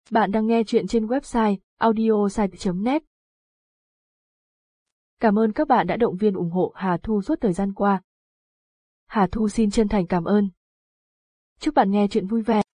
Bạn đang nghe chuyện trên website audiosite.net. Cảm ơn các bạn đã động viên ủng hộ Hà Thu suốt thời gian qua. Hà Thu xin chân thành cảm ơn. Chúc bạn nghe chuyện vui vẻ.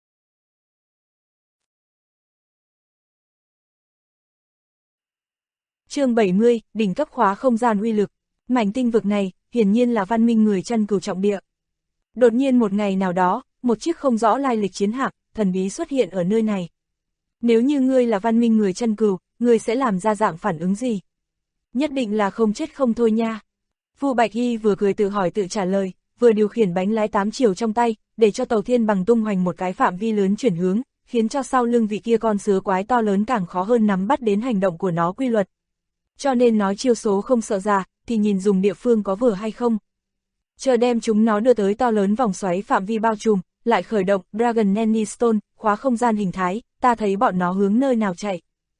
Chương 70, đỉnh cấp khóa không gian uy lực. Mảnh tinh vực này, hiển nhiên là văn minh người Chân Cừu trọng địa. Đột nhiên một ngày nào đó, một chiếc không rõ lai lịch chiến hạm, thần bí xuất hiện ở nơi này. Nếu như ngươi là văn minh người Chân Cừu, ngươi sẽ làm ra dạng phản ứng gì? Nhất định là không chết không thôi nha. Vu Bạch Hy vừa cười tự hỏi tự trả lời, vừa điều khiển bánh lái 8 chiều trong tay, để cho tàu thiên bằng tung hoành một cái phạm vi lớn chuyển hướng, khiến cho sau lưng vị kia con sứa quái to lớn càng khó hơn nắm bắt đến hành động của nó quy luật. Cho nên nói chiêu số không sợ già, thì nhìn dùng địa phương có vừa hay không. Chờ đem chúng nó đưa tới to lớn vòng xoáy phạm vi bao trùm, lại khởi động Dragon Nanny Stone, khóa không gian hình thái, ta thấy bọn nó hướng nơi nào chạy.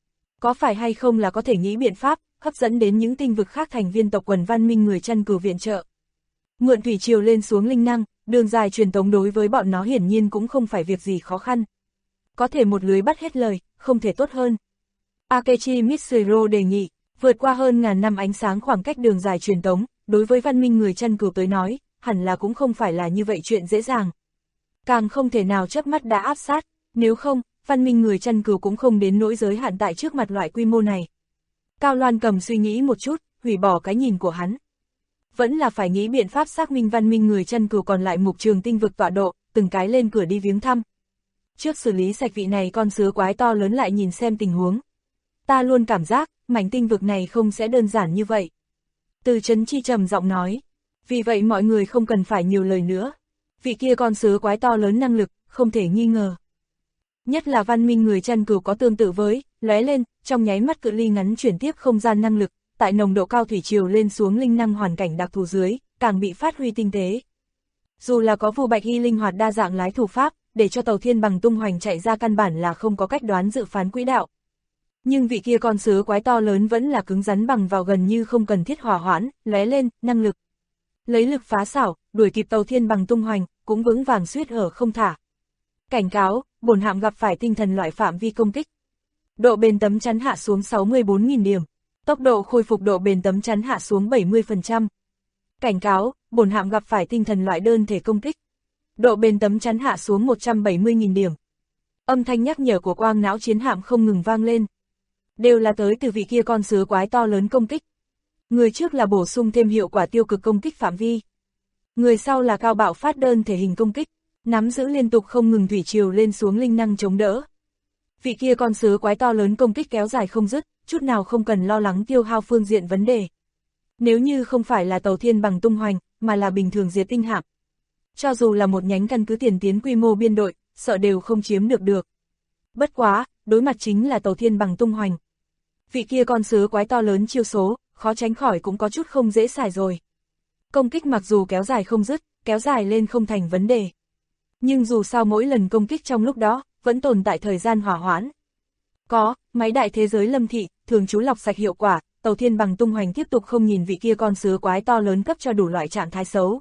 Có phải hay không là có thể nghĩ biện pháp, hấp dẫn đến những tinh vực khác thành viên tộc quần văn minh người Chân Cừu viện trợ. Mượn thủy triều lên xuống linh năng, đường dài truyền tống đối với bọn nó hiển nhiên cũng không phải việc gì khó khăn. Có thể một lưới bắt hết lời, không thể tốt hơn. Akechi Mitsuru đề nghị, vượt qua hơn ngàn năm ánh sáng khoảng cách đường dài truyền tống, đối với văn minh người Chân Cừu tới nói, hẳn là cũng không phải là như vậy chuyện dễ dàng. Càng không thể nào chớp mắt đã áp sát, nếu không, văn minh người Chân Cừu cũng không đến nỗi giới hạn tại trước mặt loại quy mô này. Cao Loan Cầm suy nghĩ một chút, hủy bỏ cái nhìn của hắn. Vẫn là phải nghĩ biện pháp xác minh văn minh người Chân Cừu còn lại mục trường tinh vực tọa độ, từng cái lên cửa đi viếng thăm. Trước xử lý sạch vị này con sứa quái to lớn lại nhìn xem tình huống. Ta luôn cảm giác, mảnh tinh vực này không sẽ đơn giản như vậy. Từ Chấn Chi trầm giọng nói. Vì vậy mọi người không cần phải nhiều lời nữa. Vị kia con sứa quái to lớn năng lực, không thể nghi ngờ. Nhất là văn minh người Chân Cừu có tương tự với, lóe lên, trong nháy mắt cự ly ngắn chuyển tiếp không gian năng lực, tại nồng độ cao thủy triều lên xuống linh năng hoàn cảnh đặc thù dưới, càng bị phát huy tinh tế. Dù là có Vu Bạch Hy linh hoạt đa dạng lái thủ pháp, để cho tàu thiên bằng tung hoành chạy ra căn bản là không có cách đoán dự phán quỹ đạo. Nhưng vị kia con sứa quái to lớn vẫn là cứng rắn bằng vào gần như không cần thiết hỏa hoãn, lóe lên, năng lực. Lấy lực phá xảo, đuổi kịp tàu thiên bằng tung hoành, cũng vững vàng suýt ở không thả. Cảnh cáo, bổn hạm gặp phải tinh thần loại phạm vi công kích. Độ bền tấm chắn hạ xuống 64.000 điểm. Tốc độ khôi phục độ bền tấm chắn hạ xuống 70%. Cảnh cáo, bổn hạm gặp phải tinh thần loại đơn thể công kích. Độ bền tấm chắn hạ xuống 170.000 điểm. Âm thanh nhắc nhở của quang não chiến hạm không ngừng vang lên. Đều là tới từ vị kia con sứa quái to lớn công kích. Người trước là bổ sung thêm hiệu quả tiêu cực công kích phạm vi. Người sau là cao bạo phát đơn thể hình công kích, nắm giữ liên tục không ngừng thủy triều lên xuống linh năng chống đỡ. Vị kia con sứa quái to lớn công kích kéo dài không dứt, chút nào không cần lo lắng tiêu hao phương diện vấn đề. Nếu như không phải là tàu thiên bằng tung hoành, mà là bình thường diệt tinh hạm. Cho dù là một nhánh căn cứ tiền tiến quy mô biên đội, sợ đều không chiếm được. Bất quá, đối mặt chính là tàu thiên bằng tung hoành. Vị kia con sứa quái to lớn chiêu số, khó tránh khỏi cũng có chút không dễ xài rồi. Công kích mặc dù kéo dài không dứt, kéo dài lên không thành vấn đề. Nhưng dù sao mỗi lần công kích trong lúc đó, vẫn tồn tại thời gian hỏa hoãn. Có, máy đại thế giới lâm thị, thường trú lọc sạch hiệu quả, tàu thiên bằng tung hoành tiếp tục không nhìn vị kia con sứa quái to lớn cấp cho đủ loại trạng thái xấu.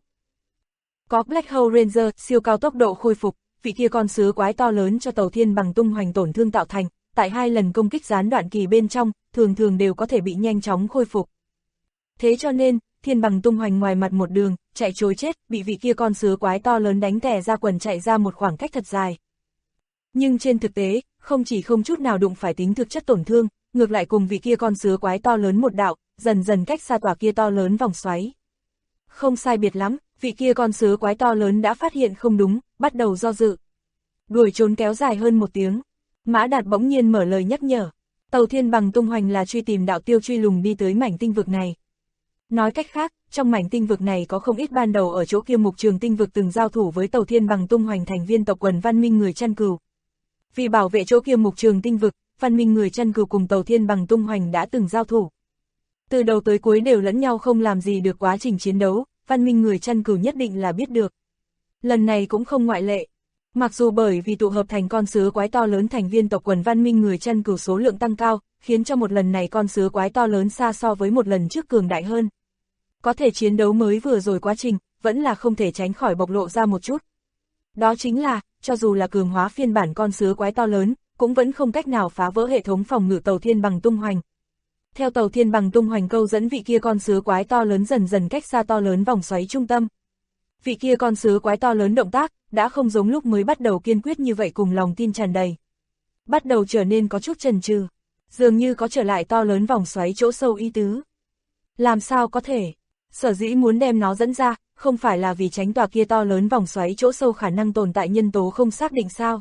Có Black Hole Ranger, siêu cao tốc độ khôi phục, vị kia con sứa quái to lớn cho tàu thiên bằng tung hoành tổn thương tạo thành, tại 2 lần công kích gián đoạn kỳ bên trong, thường đều có thể bị nhanh chóng khôi phục. Thế cho nên, thiên bằng tung hoành ngoài mặt một đường, chạy trối chết, bị vị kia con sứa quái to lớn đánh tè ra quần chạy ra một khoảng cách thật dài. Nhưng trên thực tế, không chỉ không chút nào đụng phải tính thực chất tổn thương, ngược lại cùng vị kia con sứa quái to lớn một đạo, dần dần cách xa tòa kia to lớn vòng xoáy. Không sai biệt lắm, vị kia con sứa quái to lớn đã phát hiện không đúng, bắt đầu do dự. Đuổi trốn kéo dài hơn 1 tiếng. Mã Đạt bỗng nhiên mở lời nhắc nhở. Tàu thiên bằng tung hoành là truy tìm đạo tiêu truy lùng đi tới mảnh tinh vực này. Nói cách khác, trong mảnh tinh vực này có không ít ban đầu ở chỗ kia mục trường tinh vực từng giao thủ với tàu thiên bằng tung hoành thành viên tộc quần văn minh người Chân Cừu. Vì bảo vệ chỗ kia mục trường tinh vực, văn minh người Chân Cừu cùng tàu thiên bằng tung hoành đã từng giao thủ. Từ đầu tới cuối đều lẫn nhau không làm gì được quá trình chiến đấu, văn minh người Chân Cừu nhất định là biết được. Lần này cũng không ngoại lệ. Mặc dù bởi vì tụ hợp thành con sứa quái to lớn thành viên tộc quần văn minh người Chân Cừu số lượng tăng cao, khiến cho một lần này con sứa quái to lớn xa so với một lần trước cường đại hơn. Có thể chiến đấu mới vừa rồi quá trình, vẫn là không thể tránh khỏi bộc lộ ra một chút. Đó chính là, cho dù là cường hóa phiên bản con sứa quái to lớn, cũng vẫn không cách nào phá vỡ hệ thống phòng ngự tàu thiên bằng tung hoành. Theo tàu thiên bằng tung hoành câu dẫn vị kia con sứa quái to lớn dần dần cách xa to lớn vòng xoáy trung tâm. Vị kia con sứa quái to lớn động tác, đã không giống lúc mới bắt đầu kiên quyết như vậy cùng lòng tin tràn đầy. Bắt đầu trở nên có chút chần chừ, dường như có trở lại to lớn vòng xoáy chỗ sâu ý tứ. Làm sao có thể? Sở dĩ muốn đem nó dẫn ra, không phải là vì tránh tòa kia to lớn vòng xoáy chỗ sâu khả năng tồn tại nhân tố không xác định sao?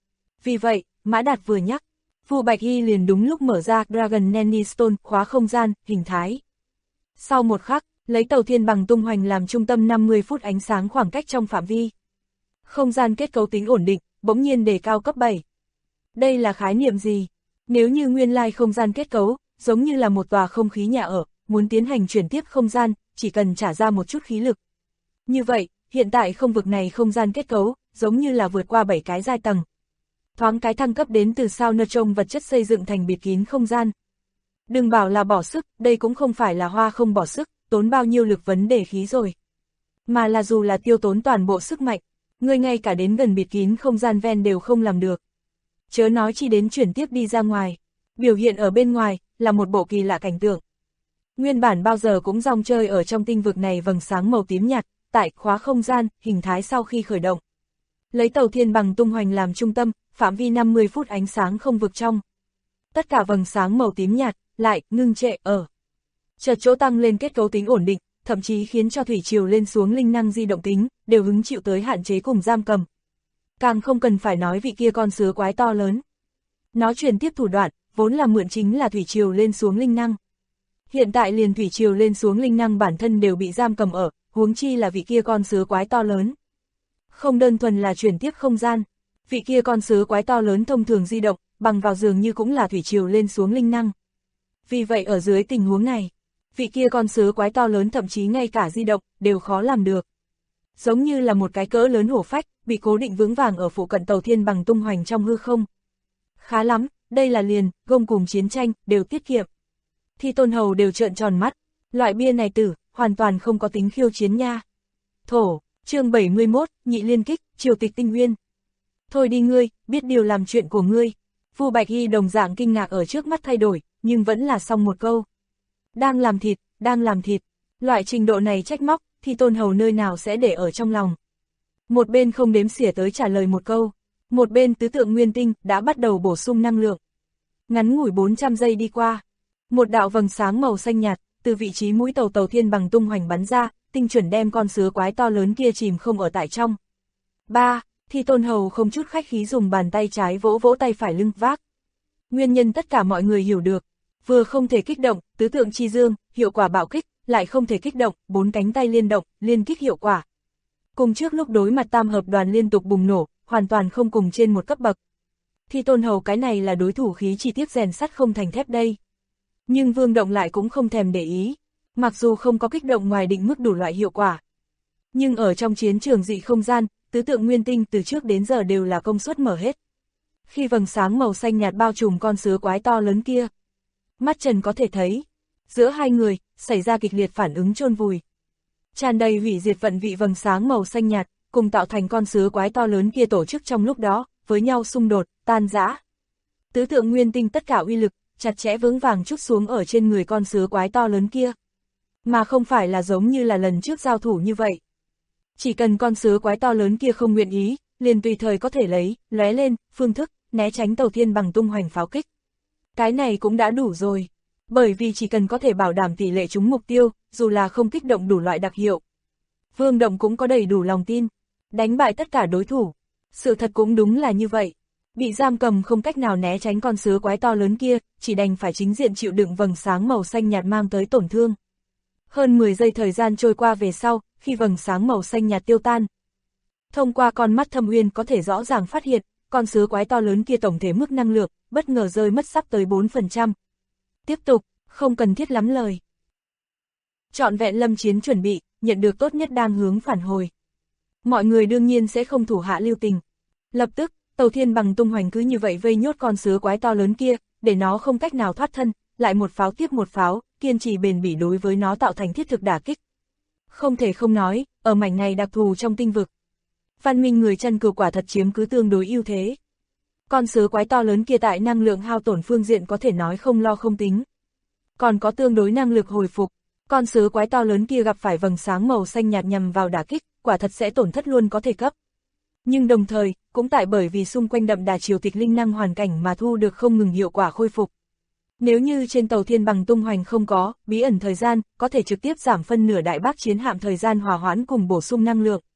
Vì vậy, Mã Đạt vừa nhắc, Vu Bạch Hy liền đúng lúc mở ra Dragon Nanny Stone khóa không gian, hình thái. Sau một khắc, lấy tàu thiên bằng tung hoành làm trung tâm 50 phút ánh sáng khoảng cách trong phạm vi. Không gian kết cấu tính ổn định, bỗng nhiên đề cao cấp 7. Đây là khái niệm gì? Nếu như nguyên lai không gian kết cấu, giống như là một tòa không khí nhà ở, muốn tiến hành chuyển tiếp không gian, chỉ cần trả ra một chút khí lực. Như vậy, hiện tại không vực này không gian kết cấu, giống như là vượt qua 7 cái giai tầng. Thoáng cái thăng cấp đến từ sao neutron vật chất xây dựng thành bịt kín không gian. Đừng bảo là bỏ sức, đây cũng không phải là hoa không bỏ sức, tốn bao nhiêu lực vấn đề khí rồi. Mà là dù là tiêu tốn toàn bộ sức mạnh, ngươi ngay cả đến gần bịt kín không gian ven đều không làm được. Chớ nói chi đến chuyển tiếp đi ra ngoài, biểu hiện ở bên ngoài, là một bộ kỳ lạ cảnh tượng. Nguyên bản bao giờ cũng rong chơi ở trong tinh vực này vầng sáng màu tím nhạt, tại khóa không gian, hình thái sau khi khởi động. Lấy tàu thiên bằng tung hoành làm trung tâm, phạm vi 50 phút ánh sáng không vực trong. Tất cả vầng sáng màu tím nhạt, lại, ngưng trệ, ở. Chợt chỗ tăng lên kết cấu tính ổn định, thậm chí khiến cho thủy triều lên xuống linh năng di động tính, đều hứng chịu tới hạn chế cùng giam cầm. Càng không cần phải nói vị kia con sứa quái to lớn. Nó truyền tiếp thủ đoạn, vốn là mượn chính là thủy triều lên xuống linh năng. Hiện tại liền thủy triều lên xuống linh năng bản thân đều bị giam cầm ở, huống chi là vị kia con sứa quái to lớn. Không đơn thuần là chuyển tiếp không gian, vị kia con sứa quái to lớn thông thường di động, bằng vào dường như cũng là thủy triều lên xuống linh năng. Vì vậy ở dưới tình huống này, vị kia con sứa quái to lớn thậm chí ngay cả di động, đều khó làm được. Giống như là một cái cỡ lớn hổ phách, bị cố định vững vàng ở phụ cận tàu thiên bằng tung hoành trong hư không. Khá lắm, đây là liền, gông cùng chiến tranh, đều tiết kiệm. Thi Tôn Hầu đều trợn tròn mắt, loại bia này tử, hoàn toàn không có tính khiêu chiến nha. Thổ, chương 71, nhị liên kích, triều tịch tinh nguyên. Thôi đi ngươi, biết điều làm chuyện của ngươi. Vu Bạch Hy đồng dạng kinh ngạc ở trước mắt thay đổi, nhưng vẫn là xong một câu. Đang làm thịt, đang làm thịt. Loại trình độ này trách móc, Thi Tôn Hầu nơi nào sẽ để ở trong lòng. Một bên không đếm xỉa tới trả lời một câu, một bên tứ tượng nguyên tinh đã bắt đầu bổ sung năng lượng. Ngắn ngủi 400 giây đi qua, một đạo vầng sáng màu xanh nhạt, từ vị trí mũi tàu thiên bằng tung hoành bắn ra, tinh chuẩn đem con sứa quái to lớn kia chìm không ở tại trong. 3. Thi Tôn Hầu không chút khách khí dùng bàn tay trái vỗ vỗ tay phải lưng vác. Nguyên nhân tất cả mọi người hiểu được, vừa không thể kích động, tứ tượng chi dương, hiệu quả bạo kích, lại không thể kích động, 4 cánh tay liên động, liên kích hiệu quả. Cùng trước lúc đối mặt tam hợp đoàn liên tục bùng nổ, hoàn toàn không cùng trên một cấp bậc. Thi Tôn Hầu cái này là đối thủ khí chi tiết rèn sắt không thành thép đây. Nhưng Vương Động lại cũng không thèm để ý, mặc dù không có kích động ngoài định mức đủ loại hiệu quả. Nhưng ở trong chiến trường dị không gian, tứ tượng nguyên tinh từ trước đến giờ đều là công suất mở hết. Khi vầng sáng màu xanh nhạt bao trùm con sứa quái to lớn kia, mắt trần có thể thấy, giữa hai người, xảy ra kịch liệt phản ứng chôn vùi. Tràn đầy hủy diệt vận vị vầng sáng màu xanh nhạt, cùng tạo thành con sứa quái to lớn kia tổ chức trong lúc đó, với nhau xung đột, tan rã. Tứ tượng nguyên tinh tất cả uy lực, chặt chẽ vững vàng trút xuống ở trên người con sứa quái to lớn kia. Mà không phải là giống như là lần trước giao thủ như vậy. Chỉ cần con sứa quái to lớn kia không nguyện ý, liền tùy thời có thể lấy, lóe lên, phương thức, né tránh tàu thiên bằng tung hoành pháo kích. Cái này cũng đã đủ rồi. Bởi vì chỉ cần có thể bảo đảm tỷ lệ trúng mục tiêu, dù là không kích động đủ loại đặc hiệu. Vương Động cũng có đầy đủ lòng tin, đánh bại tất cả đối thủ. Sự thật cũng đúng là như vậy. Bị giam cầm không cách nào né tránh con sứa quái to lớn kia, chỉ đành phải chính diện chịu đựng vầng sáng màu xanh nhạt mang tới tổn thương. Hơn 10 giây thời gian trôi qua về sau, khi vầng sáng màu xanh nhạt tiêu tan. Thông qua con mắt thâm uyên có thể rõ ràng phát hiện, con sứa quái to lớn kia tổng thể mức năng lượng, bất ngờ rơi mất sắp tới 4%. Tiếp tục, không cần thiết lắm lời. Trọn vẹn lâm chiến chuẩn bị, nhận được tốt nhất đang hướng phản hồi. Mọi người đương nhiên sẽ không thủ hạ lưu tình. Lập tức, tàu thiên bằng tung hoành cứ như vậy vây nhốt con sứa quái to lớn kia, để nó không cách nào thoát thân, lại một pháo tiếp một pháo, kiên trì bền bỉ đối với nó tạo thành thiết thực đả kích. Không thể không nói, ở mảnh này đặc thù trong tinh vực, văn minh người chăn cừu quả thật chiếm cứ tương đối ưu thế. Con sứa quái to lớn kia tại năng lượng hao tổn phương diện có thể nói không lo không tính. Còn có tương đối năng lực hồi phục, con sứa quái to lớn kia gặp phải vầng sáng màu xanh nhạt nhằm vào đả kích, quả thật sẽ tổn thất luôn có thể cấp. Nhưng đồng thời, cũng tại bởi vì xung quanh đậm đà triều tịch linh năng hoàn cảnh mà thu được không ngừng hiệu quả khôi phục. Nếu như trên tàu thiên bằng tung hoành không có bí ẩn thời gian, có thể trực tiếp giảm phân nửa đại bác chiến hạm thời gian hòa hoãn cùng bổ sung năng lượng.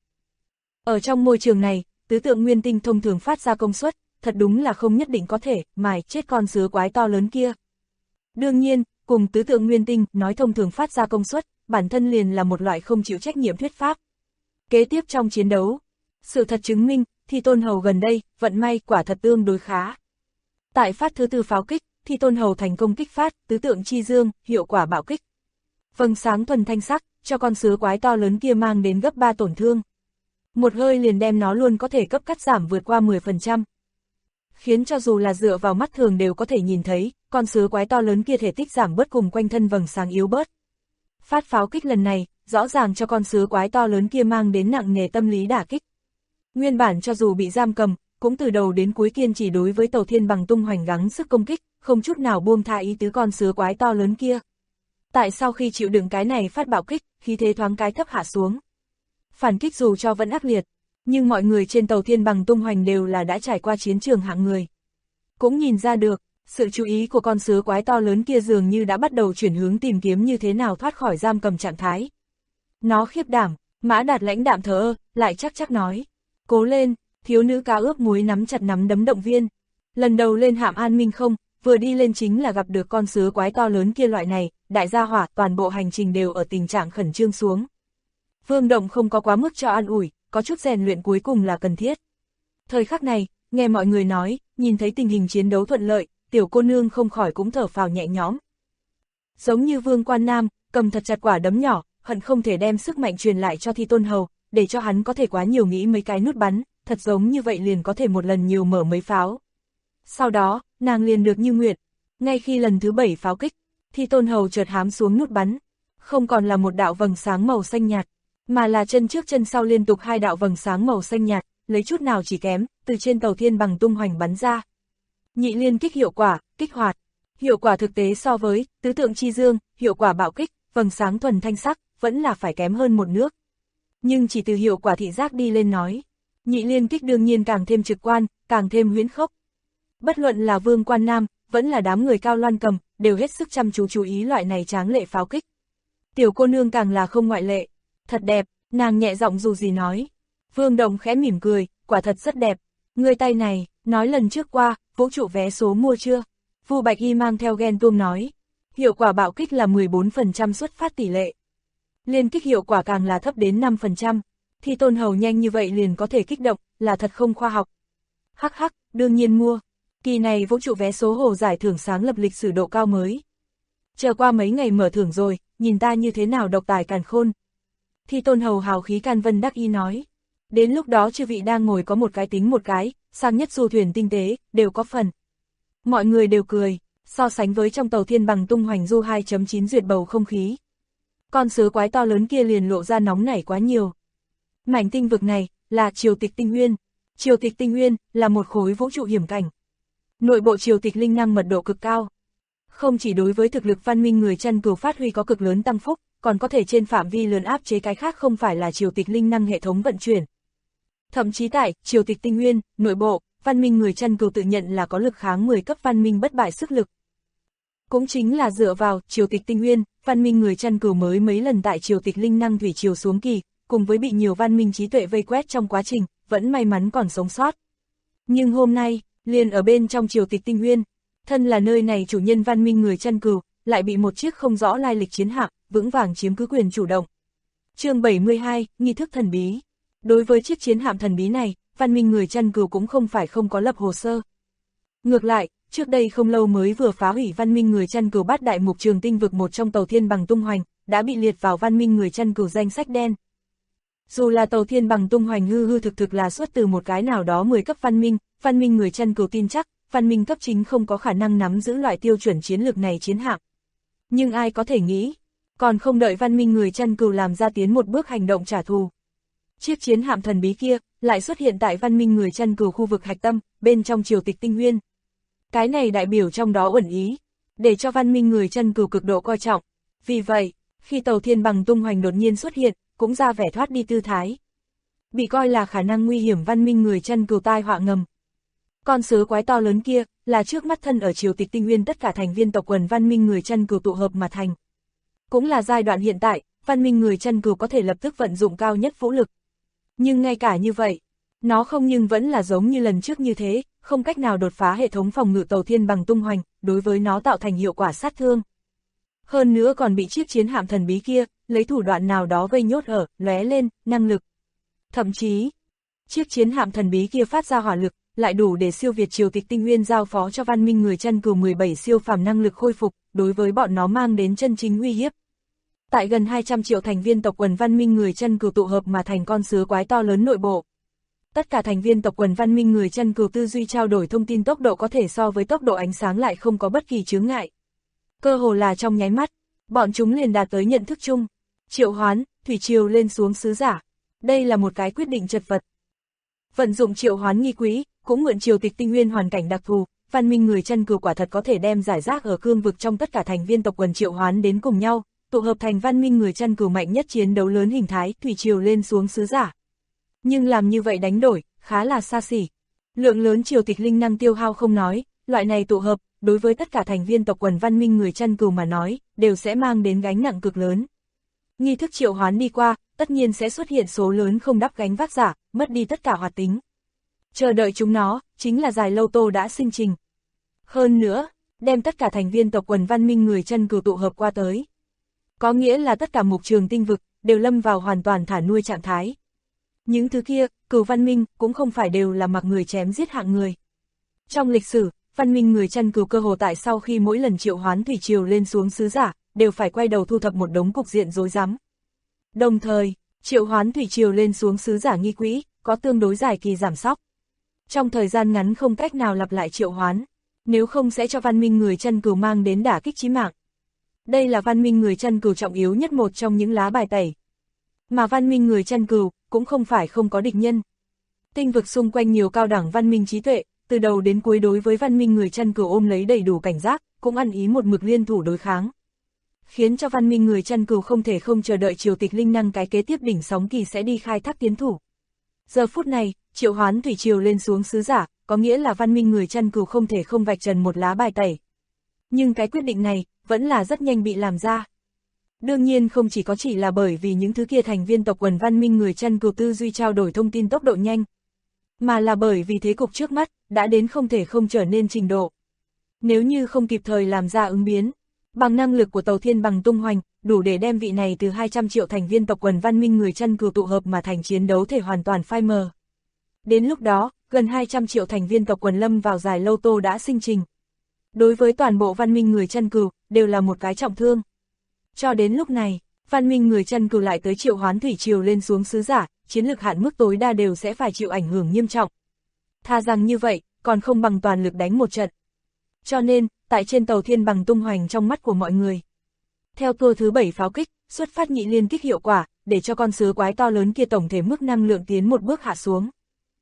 Ở trong môi trường này, tứ tượng nguyên tinh thông thường phát ra công suất, thật đúng là không nhất định có thể mài chết con sứa quái to lớn kia. Đương nhiên, cùng tứ tượng nguyên tinh nói thông thường phát ra công suất, bản thân liền là một loại không chịu trách nhiệm thuyết pháp. Kế tiếp trong chiến đấu, sự thật chứng minh, Thi Tôn Hầu gần đây, vận may quả thật tương đối khá. Tại phát thứ tư pháo kích, Thi Tôn Hầu thành công kích phát tứ tượng chi dương, hiệu quả bạo kích. Vầng sáng thuần thanh sắc, cho con sứa quái to lớn kia mang đến gấp 3 tổn thương. Một hơi liền đem nó luôn có thể cấp cắt giảm vượt qua 10%. Khiến cho dù là dựa vào mắt thường đều có thể nhìn thấy, con sứa quái to lớn kia thể tích giảm bớt cùng quanh thân vầng sáng yếu bớt. Phát pháo kích lần này, rõ ràng cho con sứa quái to lớn kia mang đến nặng nề tâm lý đả kích. Nguyên bản cho dù bị giam cầm, cũng từ đầu đến cuối kiên trì đối với tàu thiên bằng tung hoành gắng sức công kích, không chút nào buông tha ý tứ con sứa quái to lớn kia. Tại sau khi chịu đựng cái này phát bạo kích, khí thế thoáng cái thấp hạ xuống. Phản kích dù cho vẫn ác liệt, nhưng mọi người trên tàu thiên bằng tung hoành đều là đã trải qua chiến trường hạng người. Cũng nhìn ra được, sự chú ý của con sứa quái to lớn kia dường như đã bắt đầu chuyển hướng tìm kiếm như thế nào thoát khỏi giam cầm trạng thái. Nó khiếp đảm, Mã Đạt lãnh đạm thờ ơ, lại chắc nói. Cố lên, thiếu nữ cá ướp muối nắm chặt nắm đấm động viên. Lần đầu lên hạm An Minh không, vừa đi lên chính là gặp được con sứa quái to lớn kia loại này, đại gia hỏa toàn bộ hành trình đều ở tình trạng khẩn trương xuống. Vương Động không có quá mức cho an ủi, có chút rèn luyện cuối cùng là cần thiết. Thời khắc này, nghe mọi người nói, nhìn thấy tình hình chiến đấu thuận lợi, tiểu cô nương không khỏi cũng thở phào nhẹ nhõm. Giống như Vương Quan Nam, cầm thật chặt quả đấm nhỏ, hận không thể đem sức mạnh truyền lại cho Thi Tôn Hầu, để cho hắn có thể quá nhiều nghĩ mấy cái nút bắn, thật giống như vậy liền có thể một lần nhiều mở mấy pháo. Sau đó, nàng liền được như nguyện. Ngay khi lần thứ 7 pháo kích, Thi Tôn Hầu chợt hám xuống nút bắn, không còn là một đạo vầng sáng màu xanh nhạt, mà là chân trước chân sau liên tục 2 đạo vầng sáng màu xanh nhạt, lấy chút nào chỉ kém, từ trên tàu thiên bằng tung hoành bắn ra. Nhị liên kích hiệu quả, kích hoạt. Hiệu quả thực tế so với tứ tượng chi dương, hiệu quả bạo kích, vầng sáng thuần thanh sắc, vẫn là phải kém hơn một nước. Nhưng chỉ từ hiệu quả thị giác đi lên nói, nhị liên kích đương nhiên càng thêm trực quan, càng thêm huyễn khốc. Bất luận là Vương Quan Nam, vẫn là đám người Cao Loan Cầm, đều hết sức chăm chú ý loại này tráng lệ pháo kích. Tiểu cô nương càng là không ngoại lệ. Thật đẹp, nàng nhẹ giọng dù gì nói. Vương Đồng khẽ mỉm cười, quả thật rất đẹp. Người tay này, nói lần trước qua, vũ trụ vé số mua chưa? Vu Bạch Y mang theo ghen tuông nói. Hiệu quả bạo kích là 14% xuất phát tỷ lệ. Liên kích hiệu quả càng là thấp đến 5%. Thi Tôn Hầu nhanh như vậy liền có thể kích động, là thật không khoa học. Hắc hắc, đương nhiên mua. Kỳ này vũ trụ vé số hồ giải thưởng sáng lập lịch sử độ cao mới. Chờ qua mấy ngày mở thưởng rồi, nhìn ta như thế nào độc tài càn khôn. Thi Tôn Hầu hào khí can vân đắc ý nói. Đến lúc đó chư vị đang ngồi có một cái tính một cái, sang nhất du thuyền tinh tế, đều có phần. Mọi người đều cười, so sánh với trong tàu thiên bằng tung hoành du 2.9 duyệt bầu không khí. Con sứa quái to lớn kia liền lộ ra nóng nảy quá nhiều. Mảnh tinh vực này, là Triều Tịch Tinh Nguyên. Triều Tịch Tinh Nguyên, là một khối vũ trụ hiểm cảnh. Nội bộ triều tịch linh năng mật độ cực cao. Không chỉ đối với thực lực văn minh người chăn cừu phát huy có cực lớn tăng phúc, còn có thể trên phạm vi lớn áp chế cái khác không phải là triều tịch linh năng hệ thống vận chuyển. Thậm chí tại Triều Tịch Tinh Nguyên, nội bộ, văn minh người chăn cừu tự nhận là có lực kháng 10 cấp văn minh bất bại sức lực. Cũng chính là dựa vào Triều Tịch Tinh Nguyên, văn minh người chăn cừu mới mấy lần tại triều tịch linh năng thủy triều xuống kỳ, cùng với bị nhiều văn minh trí tuệ vây quét trong quá trình, vẫn may mắn còn sống sót. Nhưng hôm nay, liền ở bên trong Triều Tịch Tinh Nguyên, thân là nơi này chủ nhân văn minh người chăn cừu, lại bị một chiếc không rõ lai lịch chiến hạm vững vàng chiếm cứ quyền chủ động. Chương 72, nghi thức thần bí. Đối với chiếc chiến hạm thần bí này, văn minh người chăn cừu cũng không phải không có lập hồ sơ. Ngược lại, trước đây không lâu mới vừa phá hủy văn minh người chăn cừu bát đại mục trường tinh vực một trong tàu thiên bằng tung hoành, đã bị liệt vào văn minh người chăn cừu danh sách đen. Dù là tàu thiên bằng tung hoành hư thực là xuất từ một cái nào đó 10 cấp văn minh người chăn cừu tin chắc, văn minh cấp chính không có khả năng nắm giữ loại tiêu chuẩn chiến lược này chiến hạm. Nhưng ai có thể nghĩ, còn không đợi văn minh người chăn cừu làm ra tiến một bước hành động trả thù. Chiếc chiến hạm thần bí kia lại xuất hiện tại văn minh người Chân Cừu khu vực hạch tâm, bên trong triều tịch tinh nguyên. Cái này đại biểu trong đó uẩn ý, để cho văn minh người Chân Cừu cực độ coi trọng. Vì vậy, khi tàu thiên bằng tung hoành đột nhiên xuất hiện, cũng ra vẻ thoát đi tư thái. Bị coi là khả năng nguy hiểm văn minh người Chân Cừu tai họa ngầm. Con sứ quái to lớn kia, là trước mắt thân ở triều tịch tinh nguyên tất cả thành viên tộc quần văn minh người Chân Cừu tụ hợp mà thành. Cũng là giai đoạn hiện tại, văn minh người Chân Cừu có thể lập tức vận dụng cao nhất vũ lực. Nhưng ngay cả như vậy, nó không nhưng vẫn là giống như lần trước như thế, không cách nào đột phá hệ thống phòng ngự tàu thiên bằng tung hoành, đối với nó tạo thành hiệu quả sát thương. Hơn nữa còn bị chiếc chiến hạm thần bí kia, lấy thủ đoạn nào đó vây nhốt ở, lóe lên, năng lực. Thậm chí, chiếc chiến hạm thần bí kia phát ra hỏa lực, lại đủ để siêu việt triều tịch tinh nguyên giao phó cho văn minh người Chân Cừu 17 siêu phàm năng lực khôi phục, đối với bọn nó mang đến chân chính uy hiếp. Tại gần 200 triệu thành viên tộc quần văn minh người Chân Cừu tụ hợp mà thành con sứa quái to lớn nội bộ. Tất cả thành viên tộc quần văn minh người Chân Cừu tư duy trao đổi thông tin tốc độ có thể so với tốc độ ánh sáng lại không có bất kỳ chướng ngại. Cơ hồ là trong nháy mắt, bọn chúng liền đạt tới nhận thức chung. Triệu hoán, thủy triều lên xuống sứ giả. Đây là một cái quyết định chật vật. Vận dụng triệu hoán nghi quỹ, cũng mượn triều tịch tinh nguyên hoàn cảnh đặc thù, văn minh người Chân Cừu quả thật có thể đem giải rác ở cương vực trong tất cả thành viên tộc quần triệu hoán đến cùng nhau, tụ hợp thành văn minh người Chân Cừu mạnh nhất chiến đấu lớn hình thái, thủy triều lên xuống sứ giả. Nhưng làm như vậy đánh đổi, khá là xa xỉ. Lượng lớn triều tịch linh năng tiêu hao không nói, loại này tụ hợp, đối với tất cả thành viên tộc quần văn minh người Chân Cừu mà nói, đều sẽ mang đến gánh nặng cực lớn. Nghi thức triệu hoán đi qua, tất nhiên sẽ xuất hiện số lớn không đắp gánh vác giả, mất đi tất cả hoạt tính. Chờ đợi chúng nó, chính là dài lâu tô đã sinh trình. Hơn nữa, đem tất cả thành viên tộc quần văn minh người Chân Cừu tụ hợp qua tới. Có nghĩa là tất cả mục trường tinh vực, đều lâm vào hoàn toàn thả nuôi trạng thái. Những thứ kia, Cừu văn minh, cũng không phải đều là mặc người chém giết hạng người. Trong lịch sử, văn minh người Chân Cừu cơ hồ tại sau khi mỗi lần triệu hoán thủy triều lên xuống sứ giả, đều phải quay đầu thu thập một đống cục diện rối rắm. Đồng thời, triệu hoán thủy triều lên xuống sứ giả nghi quỹ, có tương đối dài kỳ giảm sóc. Trong thời gian ngắn không cách nào lặp lại triệu hoán, nếu không sẽ cho văn minh người Chân Cừu mang đến đả kích chí mạng. Đây là văn minh người Chân Cừu trọng yếu nhất một trong những lá bài tẩy. Mà văn minh người Chân Cừu cũng không phải không có địch nhân. Tinh vực xung quanh nhiều cao đẳng văn minh trí tuệ, từ đầu đến cuối đối với văn minh người Chân Cừu ôm lấy đầy đủ cảnh giác, cũng ăn ý một mực liên thủ đối kháng. Khiến cho văn minh người Chân Cừu không thể không chờ đợi triều tịch linh năng cái kế tiếp đỉnh sóng kỳ sẽ đi khai thác tiến thủ. Giờ phút này, triệu hoán thủy triều lên xuống sứ giả, có nghĩa là văn minh người Chân Cừu không thể không vạch trần một lá bài tẩy. Nhưng cái quyết định này, vẫn là rất nhanh bị làm ra. Đương nhiên không chỉ là bởi vì những thứ kia thành viên tộc quần văn minh người Chân Cừu tư duy trao đổi thông tin tốc độ nhanh, mà là bởi vì thế cục trước mắt, đã đến không thể không trở nên trình độ. Nếu như không kịp thời làm ra ứng biến, bằng năng lực của tàu thiên bằng tung hoành, đủ để đem vị này từ 200 triệu thành viên tộc quần văn minh người Chân Cừu tụ hợp mà thành chiến đấu thể hoàn toàn phai mờ. Đến lúc đó, gần 200 triệu thành viên tộc quần lâm vào dài lâu tô đã sinh trình. Đối với toàn bộ văn minh người Chân Cừu, đều là một cái trọng thương. Cho đến lúc này, văn minh người Chân Cừu lại tới triệu hoán thủy triều lên xuống sứ giả, chiến lực hạn mức tối đa đều sẽ phải chịu ảnh hưởng nghiêm trọng. Tha rằng như vậy, còn không bằng toàn lực đánh một trận. Cho nên, tại trên tàu thiên bằng tung hoành trong mắt của mọi người. Theo tua thứ 7 pháo kích, xuất phát nhị liên kích hiệu quả, để cho con sứa quái to lớn kia tổng thể mức năng lượng tiến một bước hạ xuống.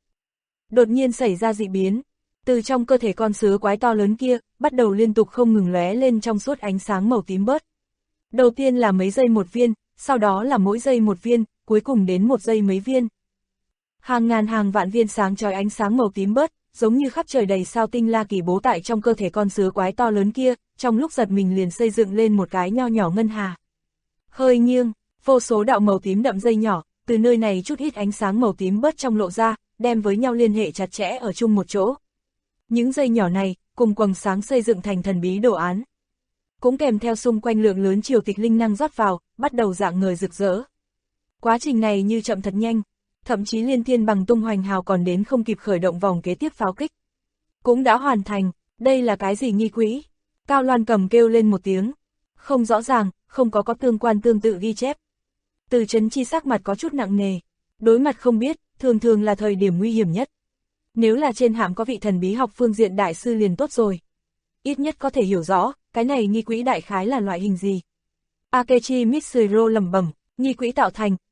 Đột nhiên xảy ra dị biến, từ trong cơ thể con sứa quái to lớn kia, bắt đầu liên tục không ngừng lóe lên trong suốt ánh sáng màu tím bớt. Đầu tiên là mấy giây một viên, sau đó là mỗi giây một viên, cuối cùng đến một giây mấy viên. Hàng ngàn hàng vạn viên sáng chói ánh sáng màu tím bớt, giống như khắp trời đầy sao tinh la kỳ bố tại trong cơ thể con sứa quái to lớn kia, trong lúc giật mình liền xây dựng lên một cái nho nhỏ ngân hà. Hơi nghiêng, vô số đạo màu tím đậm dây nhỏ, từ nơi này chút ít ánh sáng màu tím bớt trong lộ ra, đem với nhau liên hệ chặt chẽ ở chung một chỗ. Những dây nhỏ này, cùng quầng sáng xây dựng thành thần bí đồ án. Cũng kèm theo xung quanh lượng lớn triều tịch linh năng rót vào, bắt đầu rạng ngời rực rỡ. Quá trình này như chậm thật nhanh, thậm chí liên thiên bằng tung hoành hào còn đến không kịp khởi động vòng kế tiếp pháo kích. Cũng đã hoàn thành, đây là cái gì nghi quỹ? Cao Loan Cầm kêu lên một tiếng. Không rõ ràng, không có tương quan tương tự ghi chép. Từ Chấn Chi sắc mặt có chút nặng nề. Đối mặt không biết, thường thường là thời điểm nguy hiểm nhất. Nếu là trên hạm có vị thần bí học phương diện đại sư liền tốt rồi. Ít nhất có thể hiểu rõ, cái này nghi quỹ đại khái là loại hình gì. Akechi Mitsuro lẩm bẩm, nghi quỹ tạo thành,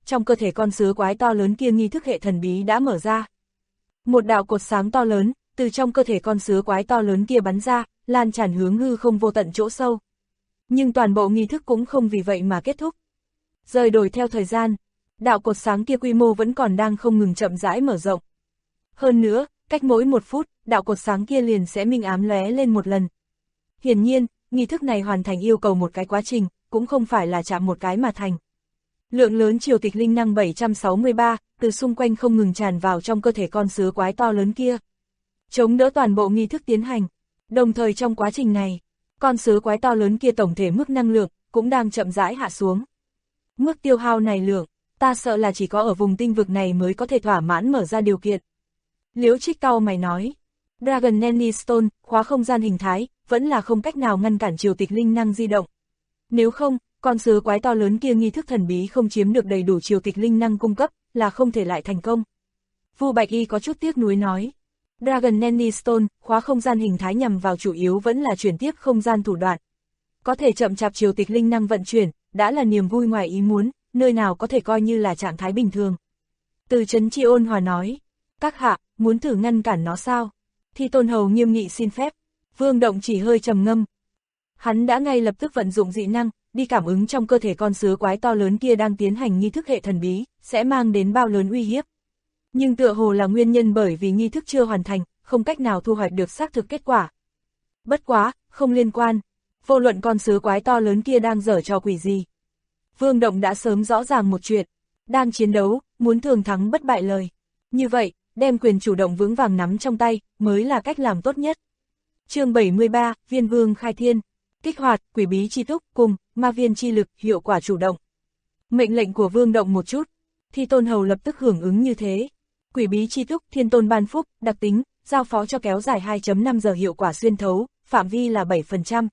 trong cơ thể con sứa quái to lớn kia nghi thức hệ thần bí đã mở ra. Một đạo cột sáng to lớn, từ trong cơ thể con sứa quái to lớn kia bắn ra, lan tràn hướng hư không vô tận chỗ sâu. Nhưng toàn bộ nghi thức cũng không vì vậy mà kết thúc. Rời đổi theo thời gian, đạo cột sáng kia quy mô vẫn còn đang không ngừng chậm rãi mở rộng. Hơn nữa, cách mỗi 1 phút, đạo cột sáng kia liền sẽ minh ám lóe lên một lần. Hiển nhiên, nghi thức này hoàn thành yêu cầu một cái quá trình, cũng không phải là chạm một cái mà thành. Lượng lớn triều tịch linh năng 763, từ xung quanh không ngừng tràn vào trong cơ thể con sứa quái to lớn kia. Chống đỡ toàn bộ nghi thức tiến hành. Đồng thời trong quá trình này, con sứa quái to lớn kia tổng thể mức năng lượng, cũng đang chậm rãi hạ xuống. Mức tiêu hao này lượng, ta sợ là chỉ có ở vùng tinh vực này mới có thể thỏa mãn mở ra điều kiện. Liễu Trích cau mày nói, Dragon Nanny Stone, khóa không gian hình thái, vẫn là không cách nào ngăn cản triều tịch linh năng di động. Nếu không, con sứa quái to lớn kia nghi thức thần bí không chiếm được đầy đủ triều tịch linh năng cung cấp, là không thể lại thành công. Vu Bạch Y có chút tiếc nuối nói, Dragon Nanny Stone, khóa không gian hình thái nhằm vào chủ yếu vẫn là chuyển tiếp không gian thủ đoạn. Có thể chậm chạp triều tịch linh năng vận chuyển, đã là niềm vui ngoài ý muốn, nơi nào có thể coi như là trạng thái bình thường. Từ Trấn Chi ôn hòa nói, các hạ, muốn thử ngăn cản nó sao? Thi Tôn Hầu nghiêm nghị xin phép. Vương Động chỉ hơi trầm ngâm. Hắn đã ngay lập tức vận dụng dị năng, đi cảm ứng trong cơ thể con sứa quái to lớn kia đang tiến hành nghi thức hệ thần bí, sẽ mang đến bao lớn uy hiếp. Nhưng tựa hồ là nguyên nhân bởi vì nghi thức chưa hoàn thành, không cách nào thu hoạch được xác thực kết quả. Bất quá, không liên quan. Vô luận con sứa quái to lớn kia đang giở trò quỷ gì. Vương Động đã sớm rõ ràng một chuyện. Đang chiến đấu, muốn thường thắng bất bại lời. Như vậy, đem quyền chủ động vững vàng nắm trong tay, mới là cách làm tốt nhất. Chương 73, Viên Vương khai thiên. Kích hoạt, quỷ bí chi túc, cùng, ma viên chi lực, hiệu quả chủ động. Mệnh lệnh của Vương Động một chút. Thi Tôn Hầu lập tức hưởng ứng như thế. Quỷ bí chi túc, thiên tôn ban phúc, đặc tính, giao phó cho kéo dài 2.5 giờ hiệu quả xuyên thấu, phạm vi là 7%.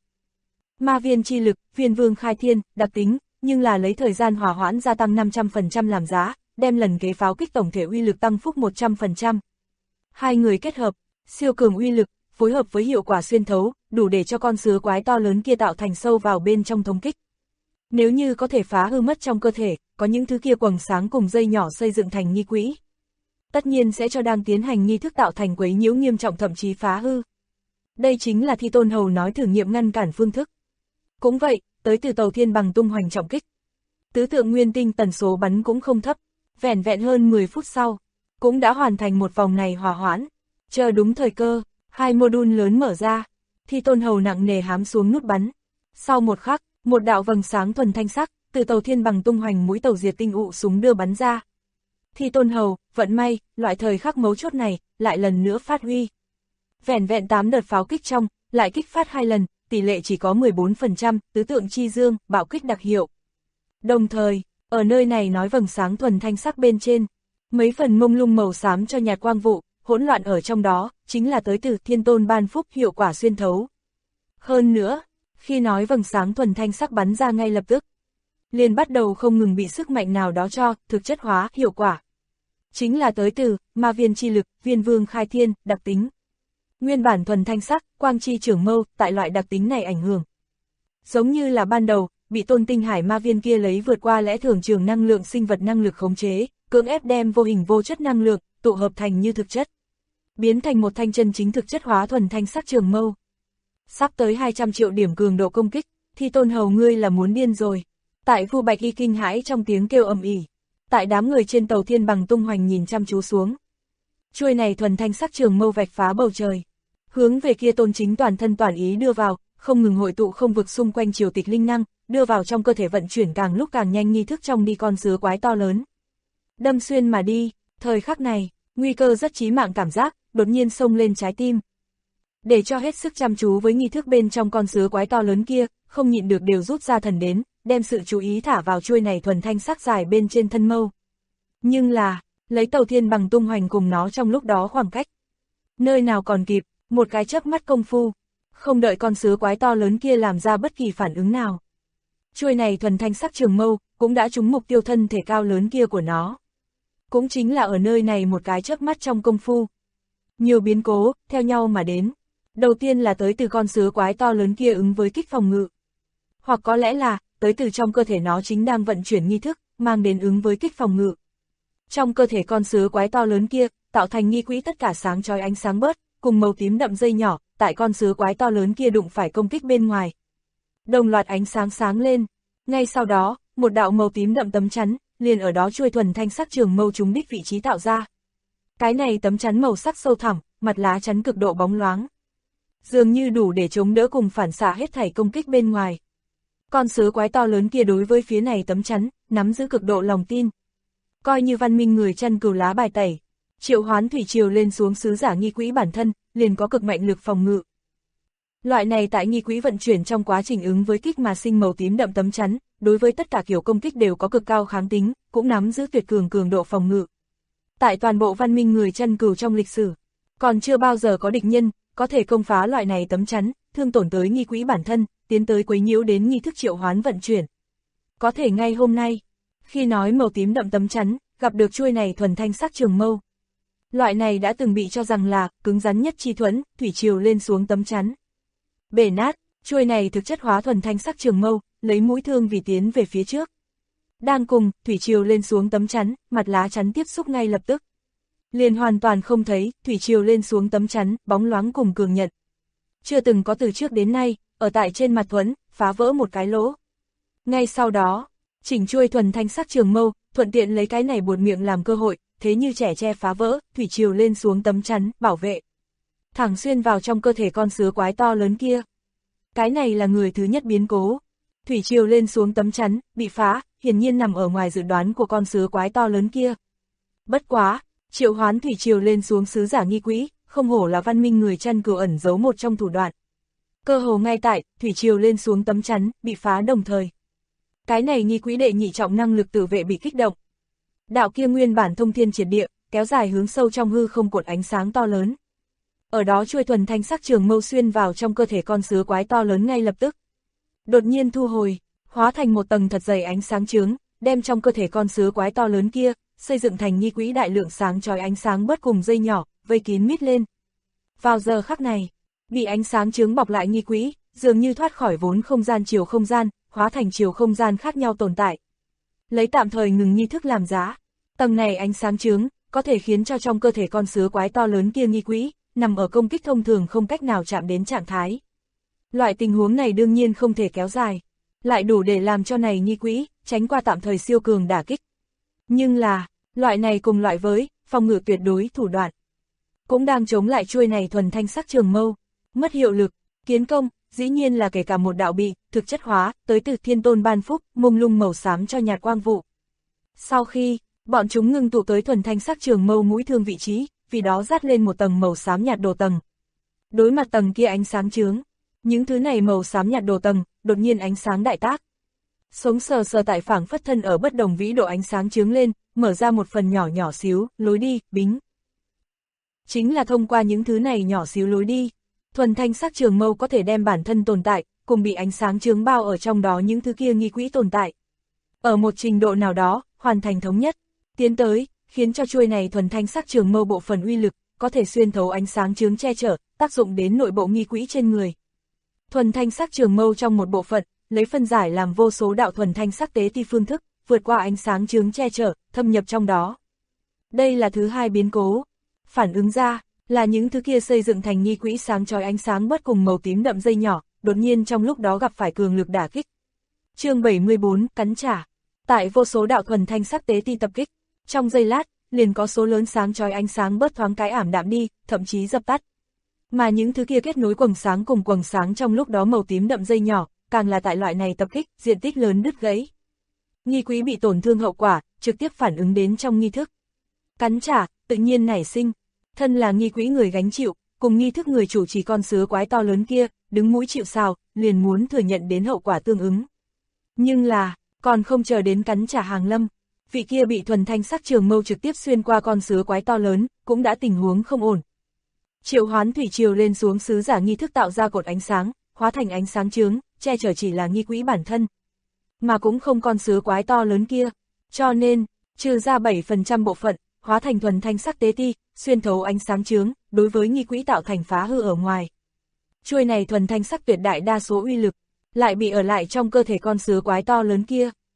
Ma viên chi lực, Viên Vương khai thiên, đặc tính, nhưng là lấy thời gian hòa hoãn gia tăng 500% làm giá, đem lần kế pháo kích tổng thể uy lực tăng phúc 100%. Hai người kết hợp, siêu cường uy lực, phối hợp với hiệu quả xuyên thấu, đủ để cho con sứa quái to lớn kia tạo thành sâu vào bên trong thống kích. Nếu như có thể phá hư mất trong cơ thể, có những thứ kia quầng sáng cùng dây nhỏ xây dựng thành nghi quỹ. Tất nhiên sẽ cho đang tiến hành nghi thức tạo thành quấy nhiễu nghiêm trọng thậm chí phá hư. Đây chính là Thi Tôn Hầu nói thử nghiệm ngăn cản phương thức. Cũng vậy, tới từ tàu thiên bằng tung hoành trọng kích. Tứ tượng nguyên tinh tần số bắn cũng không thấp, vẻn vẹn hơn 10 phút sau, cũng đã hoàn thành một vòng này hòa hoãn. Chờ đúng thời cơ, hai mô-đun lớn mở ra, Thi Tôn Hầu nặng nề hám xuống nút bắn. Sau một khắc, một đạo vầng sáng thuần thanh sắc, từ tàu thiên bằng tung hoành mũi tàu diệt tinh ụ súng đưa bắn ra. Thi Tôn Hầu, vận may, loại thời khắc mấu chốt này, lại lần nữa phát huy. Vẻn vẹn 8 đợt pháo kích trong, lại kích phát 2 lần, tỷ lệ chỉ có 14%, tứ tượng chi dương, bạo kích đặc hiệu. Đồng thời, ở nơi này nói vầng sáng thuần thanh sắc bên trên, mấy phần mông lung màu xám cho nhạt quang vụ, hỗn loạn ở trong đó, chính là tới từ thiên tôn ban phúc hiệu quả xuyên thấu. Hơn nữa, khi nói vầng sáng thuần thanh sắc bắn ra ngay lập tức, liền bắt đầu không ngừng bị sức mạnh nào đó cho, thực chất hóa, hiệu quả. Chính là tới từ, ma viên chi lực, Viên Vương khai thiên, đặc tính. Nguyên bản thuần thanh sắc, quang chi trưởng mâu, tại loại đặc tính này ảnh hưởng. Giống như là ban đầu, bị tôn tinh hải ma viên kia lấy vượt qua lẽ thường trường năng lượng sinh vật năng lực khống chế, cưỡng ép đem vô hình vô chất năng lượng, tụ hợp thành như thực chất. Biến thành một thanh chân chính thực chất hóa thuần thanh sắc trường mâu. Sắp tới 200 triệu điểm cường độ công kích, Thi Tôn Hầu ngươi là muốn điên rồi. Tại Vu Bạch Y kinh hãi trong tiếng kêu ầm ĩ. Tại đám người trên tàu thiên bằng tung hoành nhìn chăm chú xuống. Chuôi này thuần thanh sắc trường mâu vạch phá bầu trời. Hướng về kia tôn chính toàn thân toàn ý đưa vào, không ngừng hội tụ không vực xung quanh triều tịch linh năng, đưa vào trong cơ thể vận chuyển càng lúc càng nhanh nghi thức trong đi con sứa quái to lớn. Đâm xuyên mà đi, thời khắc này, nguy cơ rất chí mạng cảm giác, đột nhiên xông lên trái tim. Để cho hết sức chăm chú với nghi thức bên trong con sứa quái to lớn kia, không nhịn được đều rút ra thần đến, đem sự chú ý thả vào chuôi này thuần thanh sắc dài bên trên thân mâu. Nhưng là, lấy tàu thiên bằng tung hoành cùng nó trong lúc đó khoảng cách. Nơi nào còn kịp, một cái chớp mắt công phu, không đợi con sứa quái to lớn kia làm ra bất kỳ phản ứng nào. Chuôi này thuần thanh sắc trường mâu, cũng đã trúng mục tiêu thân thể cao lớn kia của nó. Cũng chính là ở nơi này một cái chớp mắt trong công phu. Nhiều biến cố, theo nhau mà đến. Đầu tiên là tới từ con sứa quái to lớn kia ứng với kích phòng ngự. Hoặc có lẽ là, tới từ trong cơ thể nó chính đang vận chuyển nghi thức, mang đến ứng với kích phòng ngự. Trong cơ thể con sứa quái to lớn kia, tạo thành nghi quỹ tất cả sáng chói ánh sáng bớt, cùng màu tím đậm dây nhỏ, tại con sứa quái to lớn kia đụng phải công kích bên ngoài. Đồng loạt ánh sáng sáng lên, ngay sau đó, một đạo màu tím đậm tấm chắn, liền ở đó chuôi thuần thanh sắc trường mâu trúng đích vị trí tạo ra. Cái này tấm chắn màu sắc sâu thẳm, mặt lá chắn cực độ bóng loáng. Dường như đủ để chống đỡ cùng phản xạ hết thảy công kích bên ngoài. Con sứa quái to lớn kia đối với phía này tấm chắn, nắm giữ cực độ lòng tin. Coi như văn minh người chăn cừu lá bài tẩy, triệu hoán thủy triều lên xuống sứ giả nghi quỹ bản thân, liền có cực mạnh lực phòng ngự. Loại này tại nghi quỹ vận chuyển trong quá trình ứng với kích mà sinh màu tím đậm tấm chắn, đối với tất cả kiểu công kích đều có cực cao kháng tính, cũng nắm giữ tuyệt cường độ phòng ngự. Tại toàn bộ văn minh người chăn cừu trong lịch sử, còn chưa bao giờ có địch nhân có thể công phá loại này tấm chắn, thương tổn tới nghi quỹ bản thân, tiến tới quấy nhiễu đến nghi thức triệu hoán vận chuyển. Có thể ngay hôm nay, khi nói màu tím đậm tấm chắn, gặp được chuôi này thuần thanh sắc trường mâu. Loại này đã từng bị cho rằng là cứng rắn nhất chi thuẫn, thủy triều lên xuống tấm chắn. Bể nát, chuôi này thực chất hóa thuần thanh sắc trường mâu, lấy mũi thương vì tiến về phía trước. Đang cùng, thủy triều lên xuống tấm chắn, mặt lá chắn tiếp xúc ngay lập tức. Liền hoàn toàn không thấy, thủy triều lên xuống tấm chắn, bóng loáng cùng cường nhận. Chưa từng có từ trước đến nay, ở tại trên mặt thuẫn, phá vỡ một cái lỗ. Ngay sau đó, chỉnh chuôi thuần thanh sắc trường mâu, thuận tiện lấy cái này buột miệng làm cơ hội, thế như trẻ tre phá vỡ, thủy triều lên xuống tấm chắn, bảo vệ. Thẳng xuyên vào trong cơ thể con sứa quái to lớn kia. Cái này là người thứ nhất biến cố. Thủy triều lên xuống tấm chắn, bị phá, hiển nhiên nằm ở ngoài dự đoán của con sứa quái to lớn kia. Bất quá, triệu hoán thủy triều lên xuống sứ giả nghi quỹ, không hổ là văn minh người chăn cừu ẩn giấu một trong thủ đoạn. Cơ hồ ngay tại, thủy triều lên xuống tấm chắn, bị phá đồng thời. Cái này nghi quỹ đệ nhị trọng năng lực tự vệ bị kích động. Đạo kia nguyên bản thông thiên triệt địa, kéo dài hướng sâu trong hư không cột ánh sáng to lớn. Ở đó chuôi thuần thanh sắc trường mâu xuyên vào trong cơ thể con sứa quái to lớn ngay lập tức. Đột nhiên thu hồi, hóa thành một tầng thật dày ánh sáng chướng, đem trong cơ thể con sứa quái to lớn kia, xây dựng thành nghi quỹ đại lượng sáng chói ánh sáng bớt cùng dây nhỏ, vây kín mít lên. Vào giờ khắc này, bị ánh sáng chướng bọc lại nghi quỹ, dường như thoát khỏi vốn không gian chiều không gian, hóa thành chiều không gian khác nhau tồn tại. Lấy tạm thời ngừng nghi thức làm giá, tầng này ánh sáng chướng, có thể khiến cho trong cơ thể con sứa quái to lớn kia nghi quỹ, nằm ở công kích thông thường không cách nào chạm đến trạng thái. Loại tình huống này đương nhiên không thể kéo dài, lại đủ để làm cho này nghi quỹ, tránh qua tạm thời siêu cường đả kích. Nhưng là, loại này cùng loại với, phòng ngự tuyệt đối thủ đoạn. Cũng đang chống lại chuôi này thuần thanh sắc trường mâu, mất hiệu lực, kiến công, dĩ nhiên là kể cả một đạo bị, thực chất hóa, tới từ thiên tôn ban phúc, mông lung màu xám cho nhạt quang vụ. Sau khi, bọn chúng ngưng tụ tới thuần thanh sắc trường mâu mũi thương vị trí, vì đó dát lên một tầng màu xám nhạt đồ tầng. Đối mặt tầng kia ánh sáng chướng, những thứ này màu xám nhạt đồ tầng, đột nhiên ánh sáng đại tác. Sống sờ sờ tại phảng phất thân ở bất đồng vĩ độ ánh sáng chướng lên, mở ra một phần nhỏ nhỏ xíu, lối đi, bính. Chính là thông qua những thứ này nhỏ xíu lối đi, thuần thanh sắc trường mâu có thể đem bản thân tồn tại, cùng bị ánh sáng chướng bao ở trong đó những thứ kia nghi quỹ tồn tại. Ở một trình độ nào đó, hoàn thành thống nhất, tiến tới, khiến cho chuôi này thuần thanh sắc trường mâu bộ phận uy lực, có thể xuyên thấu ánh sáng chướng che chở, tác dụng đến nội bộ nghi quỹ trên người. Thuần thanh sắc trường mâu trong một bộ phận, lấy phân giải làm vô số đạo thuần thanh sắc tế ti phương thức, vượt qua ánh sáng chướng che chở, thâm nhập trong đó. Đây là thứ hai biến cố. Phản ứng ra, là những thứ kia xây dựng thành nghi quỹ sáng chói ánh sáng bất cùng màu tím đậm dây nhỏ, đột nhiên trong lúc đó gặp phải cường lực đả kích. Chương 74, cắn trả. Tại vô số đạo thuần thanh sắc tế ti tập kích, trong giây lát, liền có số lớn sáng chói ánh sáng bớt thoáng cái ảm đạm đi, thậm chí dập tắt. Mà những thứ kia kết nối quầng sáng cùng quầng sáng trong lúc đó màu tím đậm dây nhỏ, càng là tại loại này tập kích, diện tích lớn đứt gãy. Nghi quỹ bị tổn thương hậu quả, trực tiếp phản ứng đến trong nghi thức. Cắn trả, tự nhiên nảy sinh. Thân là nghi quỹ người gánh chịu, cùng nghi thức người chủ trì con sứa quái to lớn kia, đứng mũi chịu sào, liền muốn thừa nhận đến hậu quả tương ứng. Nhưng là, còn không chờ đến cắn trả hàng lâm, vị kia bị thuần thanh sắc trường mâu trực tiếp xuyên qua con sứa quái to lớn, cũng đã tình huống không ổn. Triệu hoán thủy triều lên xuống sứ giả nghi thức tạo ra cột ánh sáng, hóa thành ánh sáng chướng, che chở chỉ là nghi quỹ bản thân. Mà cũng không con sứa quái to lớn kia, cho nên, trừ ra 7% bộ phận, hóa thành thuần thanh sắc tế ti, xuyên thấu ánh sáng chướng, đối với nghi quỹ tạo thành phá hư ở ngoài. Chuôi này thuần thanh sắc tuyệt đại đa số uy lực, lại bị ở lại trong cơ thể con sứa quái to lớn kia.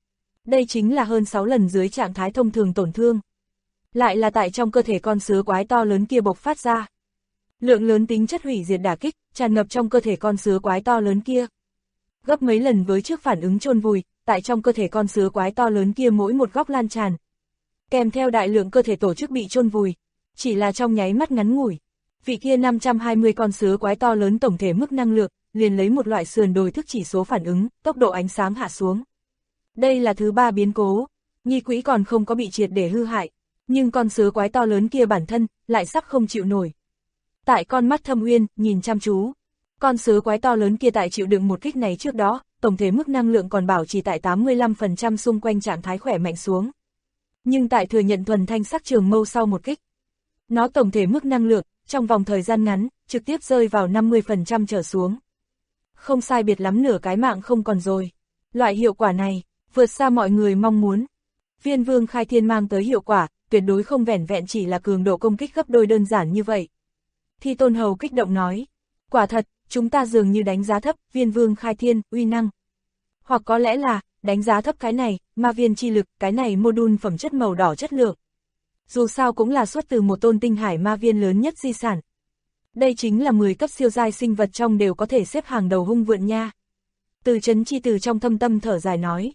Đây chính là hơn 6 lần dưới trạng thái thông thường tổn thương. Lại là tại trong cơ thể con sứa quái to lớn kia bộc phát ra. Lượng lớn tính chất hủy diệt đả kích, tràn ngập trong cơ thể con sứa quái to lớn kia. Gấp mấy lần với trước phản ứng chôn vùi, tại trong cơ thể con sứa quái to lớn kia mỗi một góc lan tràn. Kèm theo đại lượng cơ thể tổ chức bị chôn vùi, chỉ là trong nháy mắt ngắn ngủi. Vị kia 520 con sứa quái to lớn tổng thể mức năng lượng, liền lấy một loại sườn đồi thức chỉ số phản ứng, tốc độ ánh sáng hạ xuống. Đây là thứ 3 biến cố, nghi quỹ còn không có bị triệt để hư hại, nhưng con sứa quái to lớn kia bản thân, lại sắp không chịu nổi. Tại con mắt Thâm Uyên, nhìn chăm chú, con sứa quái to lớn kia tại chịu đựng một kích này trước đó, tổng thể mức năng lượng còn bảo trì tại 85% xung quanh trạng thái khỏe mạnh xuống. Nhưng tại thừa nhận thuần thanh sắc trường mâu sau một kích, nó tổng thể mức năng lượng, trong vòng thời gian ngắn, trực tiếp rơi vào 50% trở xuống. Không sai biệt lắm nửa cái mạng không còn rồi. Loại hiệu quả này, vượt xa mọi người mong muốn. Viên Vương Khai Thiên mang tới hiệu quả, tuyệt đối không vẻn vẹn chỉ là cường độ công kích gấp đôi đơn giản như vậy. Thi Tôn Hầu kích động nói, quả thật, chúng ta dường như đánh giá thấp Viên Vương Khai Thiên, uy năng. Hoặc có lẽ là, đánh giá thấp cái này, ma viên chi lực, cái này module phẩm chất màu đỏ chất lượng. Dù sao cũng là xuất từ một tôn tinh hải ma viên lớn nhất di sản. Đây chính là 10 cấp siêu giai sinh vật trong đều có thể xếp hàng đầu hung vượn nha. Từ Chấn Chi từ trong thâm tâm thở dài nói.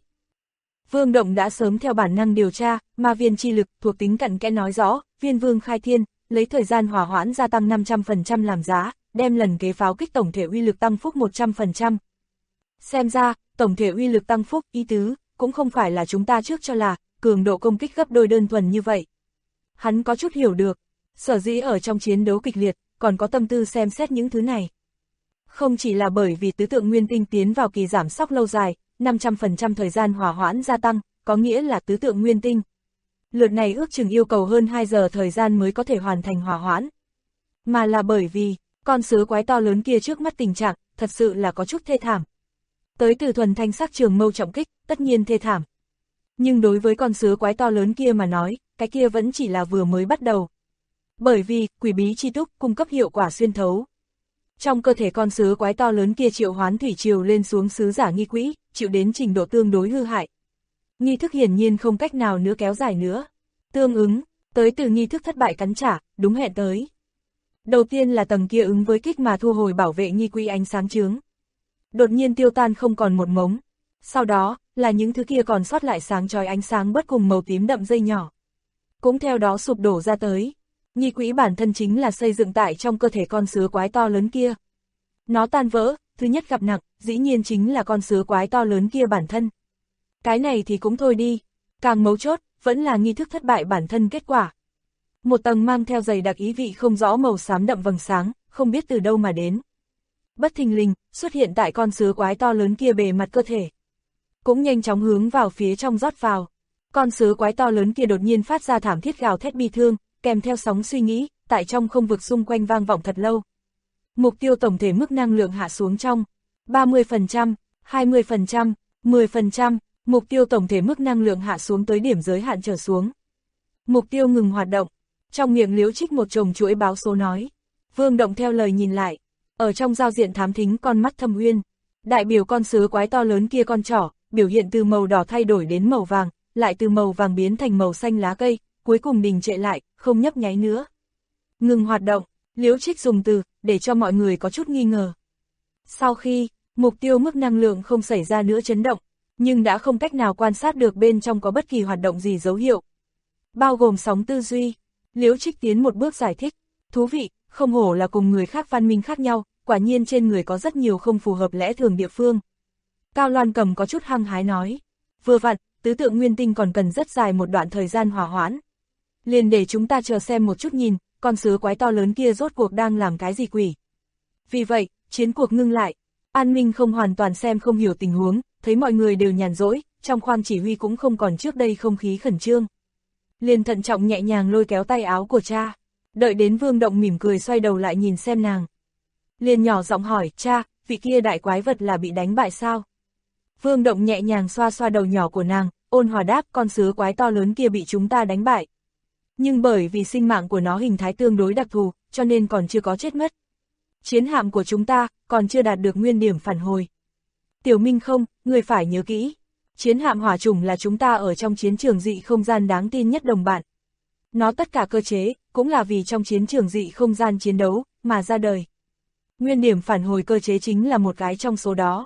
Vương Động đã sớm theo bản năng điều tra, ma viên chi lực thuộc tính cặn kẽ nói rõ, Viên Vương Khai Thiên, lấy thời gian hỏa hoãn gia tăng 500% làm giá, đem lần kế pháo kích tổng thể uy lực tăng phúc 100%. Xem ra, tổng thể uy lực tăng phúc, ý tứ, cũng không phải là chúng ta trước cho là, cường độ công kích gấp đôi đơn thuần như vậy. Hắn có chút hiểu được, sở dĩ ở trong chiến đấu kịch liệt, còn có tâm tư xem xét những thứ này. Không chỉ là bởi vì tứ tượng nguyên tinh tiến vào kỳ giảm sóc lâu dài, 500% thời gian hỏa hoãn gia tăng, có nghĩa là tứ tượng nguyên tinh. Lượt này ước chừng yêu cầu hơn 2 giờ thời gian mới có thể hoàn thành hỏa hoãn. Mà là bởi vì, con sứa quái to lớn kia trước mắt tình trạng, thật sự là có chút thê thảm. Tới từ thuần thanh sắc trường mâu trọng kích, tất nhiên thê thảm. Nhưng đối với con sứa quái to lớn kia mà nói, cái kia vẫn chỉ là vừa mới bắt đầu. Bởi vì, quỷ bí chi túc cung cấp hiệu quả xuyên thấu. Trong cơ thể con sứa quái to lớn kia triệu hoán thủy triều lên xuống sứ giả nghi quỹ, chịu đến trình độ tương đối hư hại. Nghi thức hiển nhiên không cách nào nữa kéo dài nữa. Tương ứng, tới từ nghi thức thất bại cắn trả, đúng hẹn tới. Đầu tiên là tầng kia ứng với kích mà thu hồi bảo vệ nghi quỹ ánh sáng chướng. Đột nhiên tiêu tan không còn một mống. Sau đó, là những thứ kia còn sót lại sáng chói ánh sáng bất cùng màu tím đậm dây nhỏ. Cũng theo đó sụp đổ ra tới. Nghi quỹ bản thân chính là xây dựng tại trong cơ thể con sứa quái to lớn kia. Nó tan vỡ, thứ nhất gặp nặng, dĩ nhiên chính là con sứa quái to lớn kia bản thân. Cái này thì cũng thôi đi, càng mấu chốt, vẫn là nghi thức thất bại bản thân kết quả. Một tầng mang theo dày đặc ý vị không rõ màu xám đậm vầng sáng, không biết từ đâu mà đến. Bất thình lình, xuất hiện tại con sứa quái to lớn kia bề mặt cơ thể. Cũng nhanh chóng hướng vào phía trong rót vào. Con sứa quái to lớn kia đột nhiên phát ra thảm thiết gào thét bi thương, kèm theo sóng suy nghĩ, tại trong không vực xung quanh vang vọng thật lâu. Mục tiêu tổng thể mức năng lượng hạ xuống trong 30%, 20%, 10%, mục tiêu tổng thể mức năng lượng hạ xuống tới điểm giới hạn trở xuống. Mục tiêu ngừng hoạt động. Trong miệng Liễu Trích một chồng chuỗi báo số nói. Vương Động theo lời nhìn lại, ở trong giao diện thám thính con mắt Thâm Uyên, đại biểu con sứa quái to lớn kia con trỏ, biểu hiện từ màu đỏ thay đổi đến màu vàng, lại từ màu vàng biến thành màu xanh lá cây, cuối cùng đình trệ lại, không nhấp nháy nữa. Ngừng hoạt động, Liễu Trích dùng từ, để cho mọi người có chút nghi ngờ. Sau khi, mục tiêu mức năng lượng không xảy ra nữa chấn động, nhưng đã không cách nào quan sát được bên trong có bất kỳ hoạt động gì dấu hiệu. Bao gồm sóng tư duy, Liễu Trích tiến một bước giải thích, thú vị, không hổ là cùng người khác văn minh khác nhau, quả nhiên trên người có rất nhiều không phù hợp lẽ thường địa phương. Cao Loan Cầm có chút hăng hái nói, vừa vặn, tứ tượng nguyên tinh còn cần rất dài một đoạn thời gian hỏa hoãn. Liền để chúng ta chờ xem một chút nhìn, con sứa quái to lớn kia rốt cuộc đang làm cái gì quỷ. Vì vậy, chiến cuộc ngưng lại, An Minh không hoàn toàn xem không hiểu tình huống, thấy mọi người đều nhàn rỗi, trong khoang chỉ huy cũng không còn trước đây không khí khẩn trương. Liền thận trọng nhẹ nhàng lôi kéo tay áo của cha, đợi đến Vương Động mỉm cười xoay đầu lại nhìn xem nàng. Liền nhỏ giọng hỏi, cha, vị kia đại quái vật là bị đánh bại sao? Vương Động nhẹ nhàng xoa xoa đầu nhỏ của nàng, ôn hòa đáp, con sứa quái to lớn kia bị chúng ta đánh bại. Nhưng bởi vì sinh mạng của nó hình thái tương đối đặc thù, cho nên còn chưa có chết mất. Chiến hạm của chúng ta, còn chưa đạt được nguyên điểm phản hồi. Tiểu Minh không, người phải nhớ kỹ. Chiến hạm hỏa chủng là chúng ta ở trong chiến trường dị không gian đáng tin nhất đồng bạn. Nó tất cả cơ chế, cũng là vì trong chiến trường dị không gian chiến đấu, mà ra đời. Nguyên điểm phản hồi cơ chế chính là một cái trong số đó.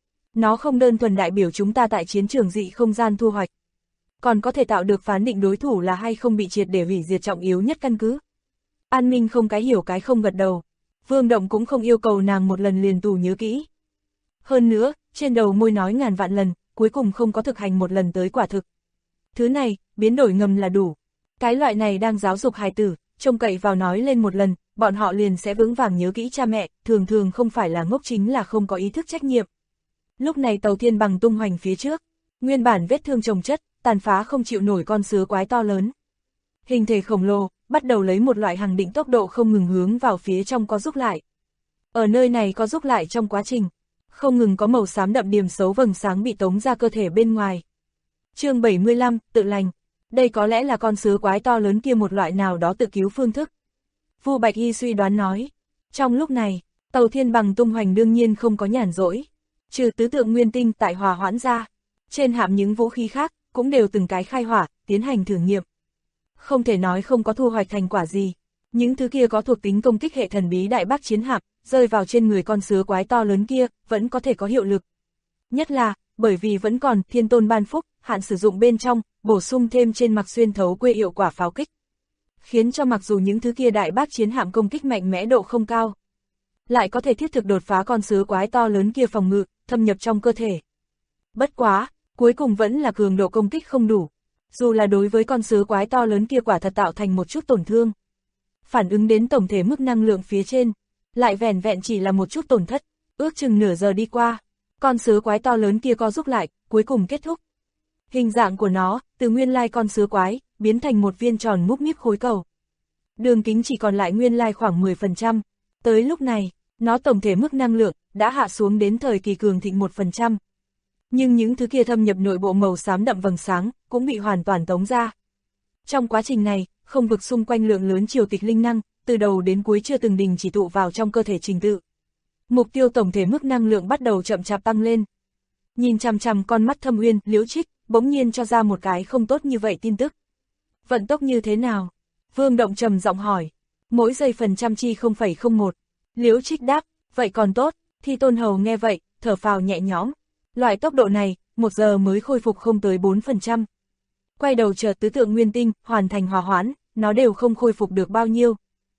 Nó không đơn thuần đại biểu chúng ta tại chiến trường dị không gian thu hoạch, còn có thể tạo được phán định đối thủ là hay không bị triệt để hủy diệt trọng yếu nhất căn cứ. An Minh không cái hiểu cái không gật đầu. Vương Động cũng không yêu cầu nàng một lần liền tù nhớ kỹ. Hơn nữa, trên đầu môi nói ngàn vạn lần, cuối cùng không có thực hành một lần tới quả thực. Thứ này, biến đổi ngầm là đủ. Cái loại này đang giáo dục hài tử, trông cậy vào nói lên một lần, bọn họ liền sẽ vững vàng nhớ kỹ cha mẹ, thường thường không phải là ngốc chính là không có ý thức trách nhiệm. Lúc này tàu thiên bằng tung hoành phía trước, nguyên bản vết thương chồng chất, tàn phá không chịu nổi con sứa quái to lớn. Hình thể khổng lồ, bắt đầu lấy một loại hàng định tốc độ không ngừng hướng vào phía trong co rút lại. Ở nơi này co rút lại trong quá trình, không ngừng có màu xám đậm điểm xấu vầng sáng bị tống ra cơ thể bên ngoài. Chương 75, tự lành. Đây có lẽ là con sứa quái to lớn kia một loại nào đó tự cứu phương thức. Vu Bạch Y suy đoán nói. Trong lúc này, tàu thiên bằng tung hoành đương nhiên không có nhàn rỗi. Trừ tứ tượng nguyên tinh tại hòa hoãn ra, trên hạm những vũ khí khác, cũng đều từng cái khai hỏa, tiến hành thử nghiệm. Không thể nói không có thu hoạch thành quả gì. Những thứ kia có thuộc tính công kích hệ thần bí đại bác chiến hạm, rơi vào trên người con sứa quái to lớn kia, vẫn có thể có hiệu lực. Nhất là, bởi vì vẫn còn thiên tôn ban phúc, hạn sử dụng bên trong, bổ sung thêm trên mặc xuyên thấu quê hiệu quả pháo kích. Khiến cho mặc dù những thứ kia đại bác chiến hạm công kích mạnh mẽ độ không cao, lại có thể thiết thực đột phá con sứa quái to lớn kia phòng ngự, thâm nhập trong cơ thể. Bất quá, cuối cùng vẫn là cường độ công kích không đủ. Dù là đối với con sứa quái to lớn kia quả thật tạo thành một chút tổn thương. Phản ứng đến tổng thể mức năng lượng phía trên, lại vẻn vẹn chỉ là một chút tổn thất, ước chừng nửa giờ đi qua, con sứa quái to lớn kia co rút lại, cuối cùng kết thúc. Hình dạng của nó, từ nguyên lai con sứa quái, biến thành một viên tròn múc míp khối cầu. Đường kính chỉ còn lại nguyên lai khoảng 10%, tới lúc này, nó tổng thể mức năng lượng, đã hạ xuống đến thời kỳ cường thịnh 1%. Nhưng những thứ kia thâm nhập nội bộ màu xám đậm vầng sáng, cũng bị hoàn toàn tống ra. Trong quá trình này, không vực xung quanh lượng lớn triều tịch linh năng, từ đầu đến cuối chưa từng đình chỉ tụ vào trong cơ thể trình tự. Mục tiêu tổng thể mức năng lượng bắt đầu chậm chạp tăng lên. Nhìn chằm chằm con mắt Thâm Uyên, Liễu Trích, bỗng nhiên cho ra một cái không tốt như vậy tin tức. Vận tốc như thế nào? Vương Động trầm giọng hỏi. Mỗi giây phần trăm chi 0,01. Liễu Trích đáp, vậy còn tốt. Thi Tôn Hầu nghe vậy, thở phào nhẹ nhõm. Loại tốc độ này, 1 giờ mới khôi phục không tới 4%. Quay đầu chờ tứ tượng nguyên tinh, hoàn thành hòa hoãn, nó đều không khôi phục được bao nhiêu.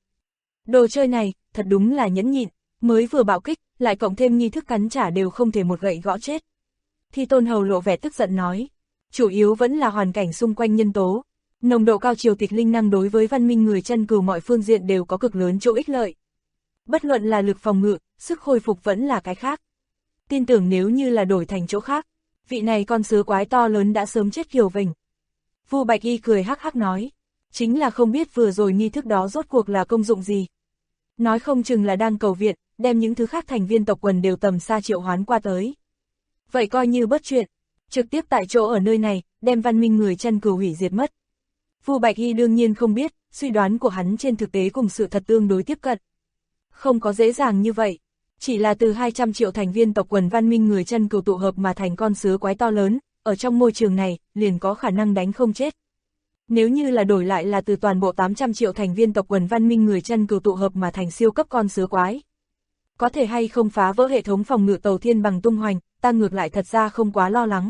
Đồ chơi này, thật đúng là nhẫn nhịn, mới vừa bạo kích, lại cộng thêm nghi thức cắn trả đều không thể một gậy gõ chết. Thi Tôn Hầu lộ vẻ tức giận nói, chủ yếu vẫn là hoàn cảnh xung quanh nhân tố. Nồng độ cao triều tịch linh năng đối với văn minh người chân cừu mọi phương diện đều có cực lớn chỗ ích lợi. Bất luận là lực phòng ngự, sức khôi phục vẫn là cái khác. Tin tưởng nếu như là đổi thành chỗ khác, vị này con sứa quái to lớn đã sớm chết kiều vình. Vu Bạch Y cười hắc hắc nói, chính là không biết vừa rồi nghi thức đó rốt cuộc là công dụng gì. Nói không chừng là đang cầu viện, đem những thứ khác thành viên tộc quần đều tầm xa triệu hoán qua tới. Vậy coi như bất chuyện, trực tiếp tại chỗ ở nơi này, đem văn minh người chân cừu hủy diệt mất. Vu Bạch Y đương nhiên không biết, suy đoán của hắn trên thực tế cùng sự thật tương đối tiếp cận. Không có dễ dàng như vậy, chỉ là từ 200 triệu thành viên tộc quần văn minh người chân cừu tụ hợp mà thành con sứa quái to lớn, ở trong môi trường này, liền có khả năng đánh không chết. Nếu như là đổi lại là từ toàn bộ 800 triệu thành viên tộc quần văn minh người chân cừu tụ hợp mà thành siêu cấp con sứa quái, có thể hay không phá vỡ hệ thống phòng ngự tàu thiên bằng tung hoành, ta ngược lại thật ra không quá lo lắng.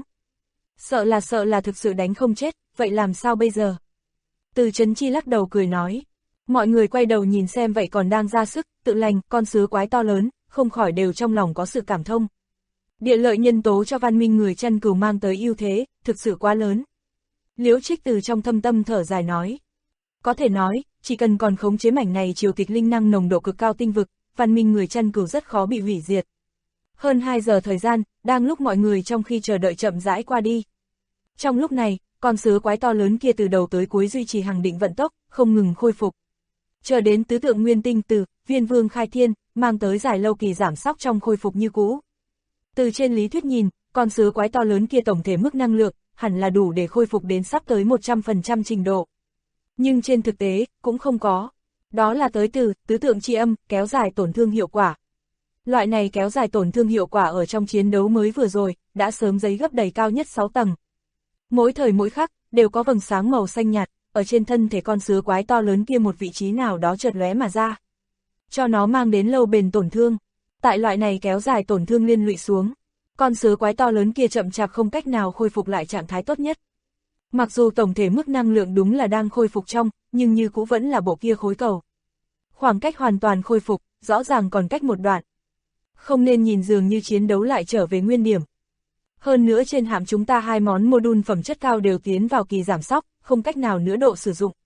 Sợ là thực sự đánh không chết, vậy làm sao bây giờ? Từ Chấn Chi lắc đầu cười nói. Mọi người quay đầu nhìn xem vậy còn đang ra sức, tự lành, con sứa quái to lớn, không khỏi đều trong lòng có sự cảm thông. Địa lợi nhân tố cho văn minh người chân cừu mang tới ưu thế, thực sự quá lớn. Liễu Trích từ trong thâm tâm thở dài nói. Có thể nói, chỉ cần còn khống chế mảnh này triều tịch linh năng nồng độ cực cao tinh vực, văn minh người chân cừu rất khó bị hủy diệt. Hơn 2 giờ thời gian, đang lúc mọi người trong khi chờ đợi chậm rãi qua đi. Trong lúc này, con sứa quái to lớn kia từ đầu tới cuối duy trì hàng định vận tốc, không ngừng khôi phục. Chờ đến tứ tượng nguyên tinh từ Viên Vương khai thiên, mang tới dài lâu kỳ giảm sóc trong khôi phục như cũ. Từ trên lý thuyết nhìn, con sứa quái to lớn kia tổng thể mức năng lượng, hẳn là đủ để khôi phục đến sắp tới 100% trình độ. Nhưng trên thực tế, cũng không có. Đó là tới từ tứ tượng chi âm, kéo dài tổn thương hiệu quả. Loại này kéo dài tổn thương hiệu quả ở trong chiến đấu mới vừa rồi, đã sớm giấy gấp đầy cao nhất 6 tầng. Mỗi thời mỗi khắc, đều có vầng sáng màu xanh nhạt, ở trên thân thể con sứa quái to lớn kia một vị trí nào đó chợt lóe mà ra. Cho nó mang đến lâu bền tổn thương. Tại loại này kéo dài tổn thương liên lụy xuống, con sứa quái to lớn kia chậm chạp không cách nào khôi phục lại trạng thái tốt nhất. Mặc dù tổng thể mức năng lượng đúng là đang khôi phục trong, nhưng như cũ vẫn là bộ kia khối cầu. Khoảng cách hoàn toàn khôi phục, rõ ràng còn cách một đoạn. Không nên nhìn dường như chiến đấu lại trở về nguyên điểm. Hơn nữa trên hạm chúng ta 2 món module phẩm chất cao đều tiến vào kỳ giảm sóc, không cách nào nữa độ sử dụng.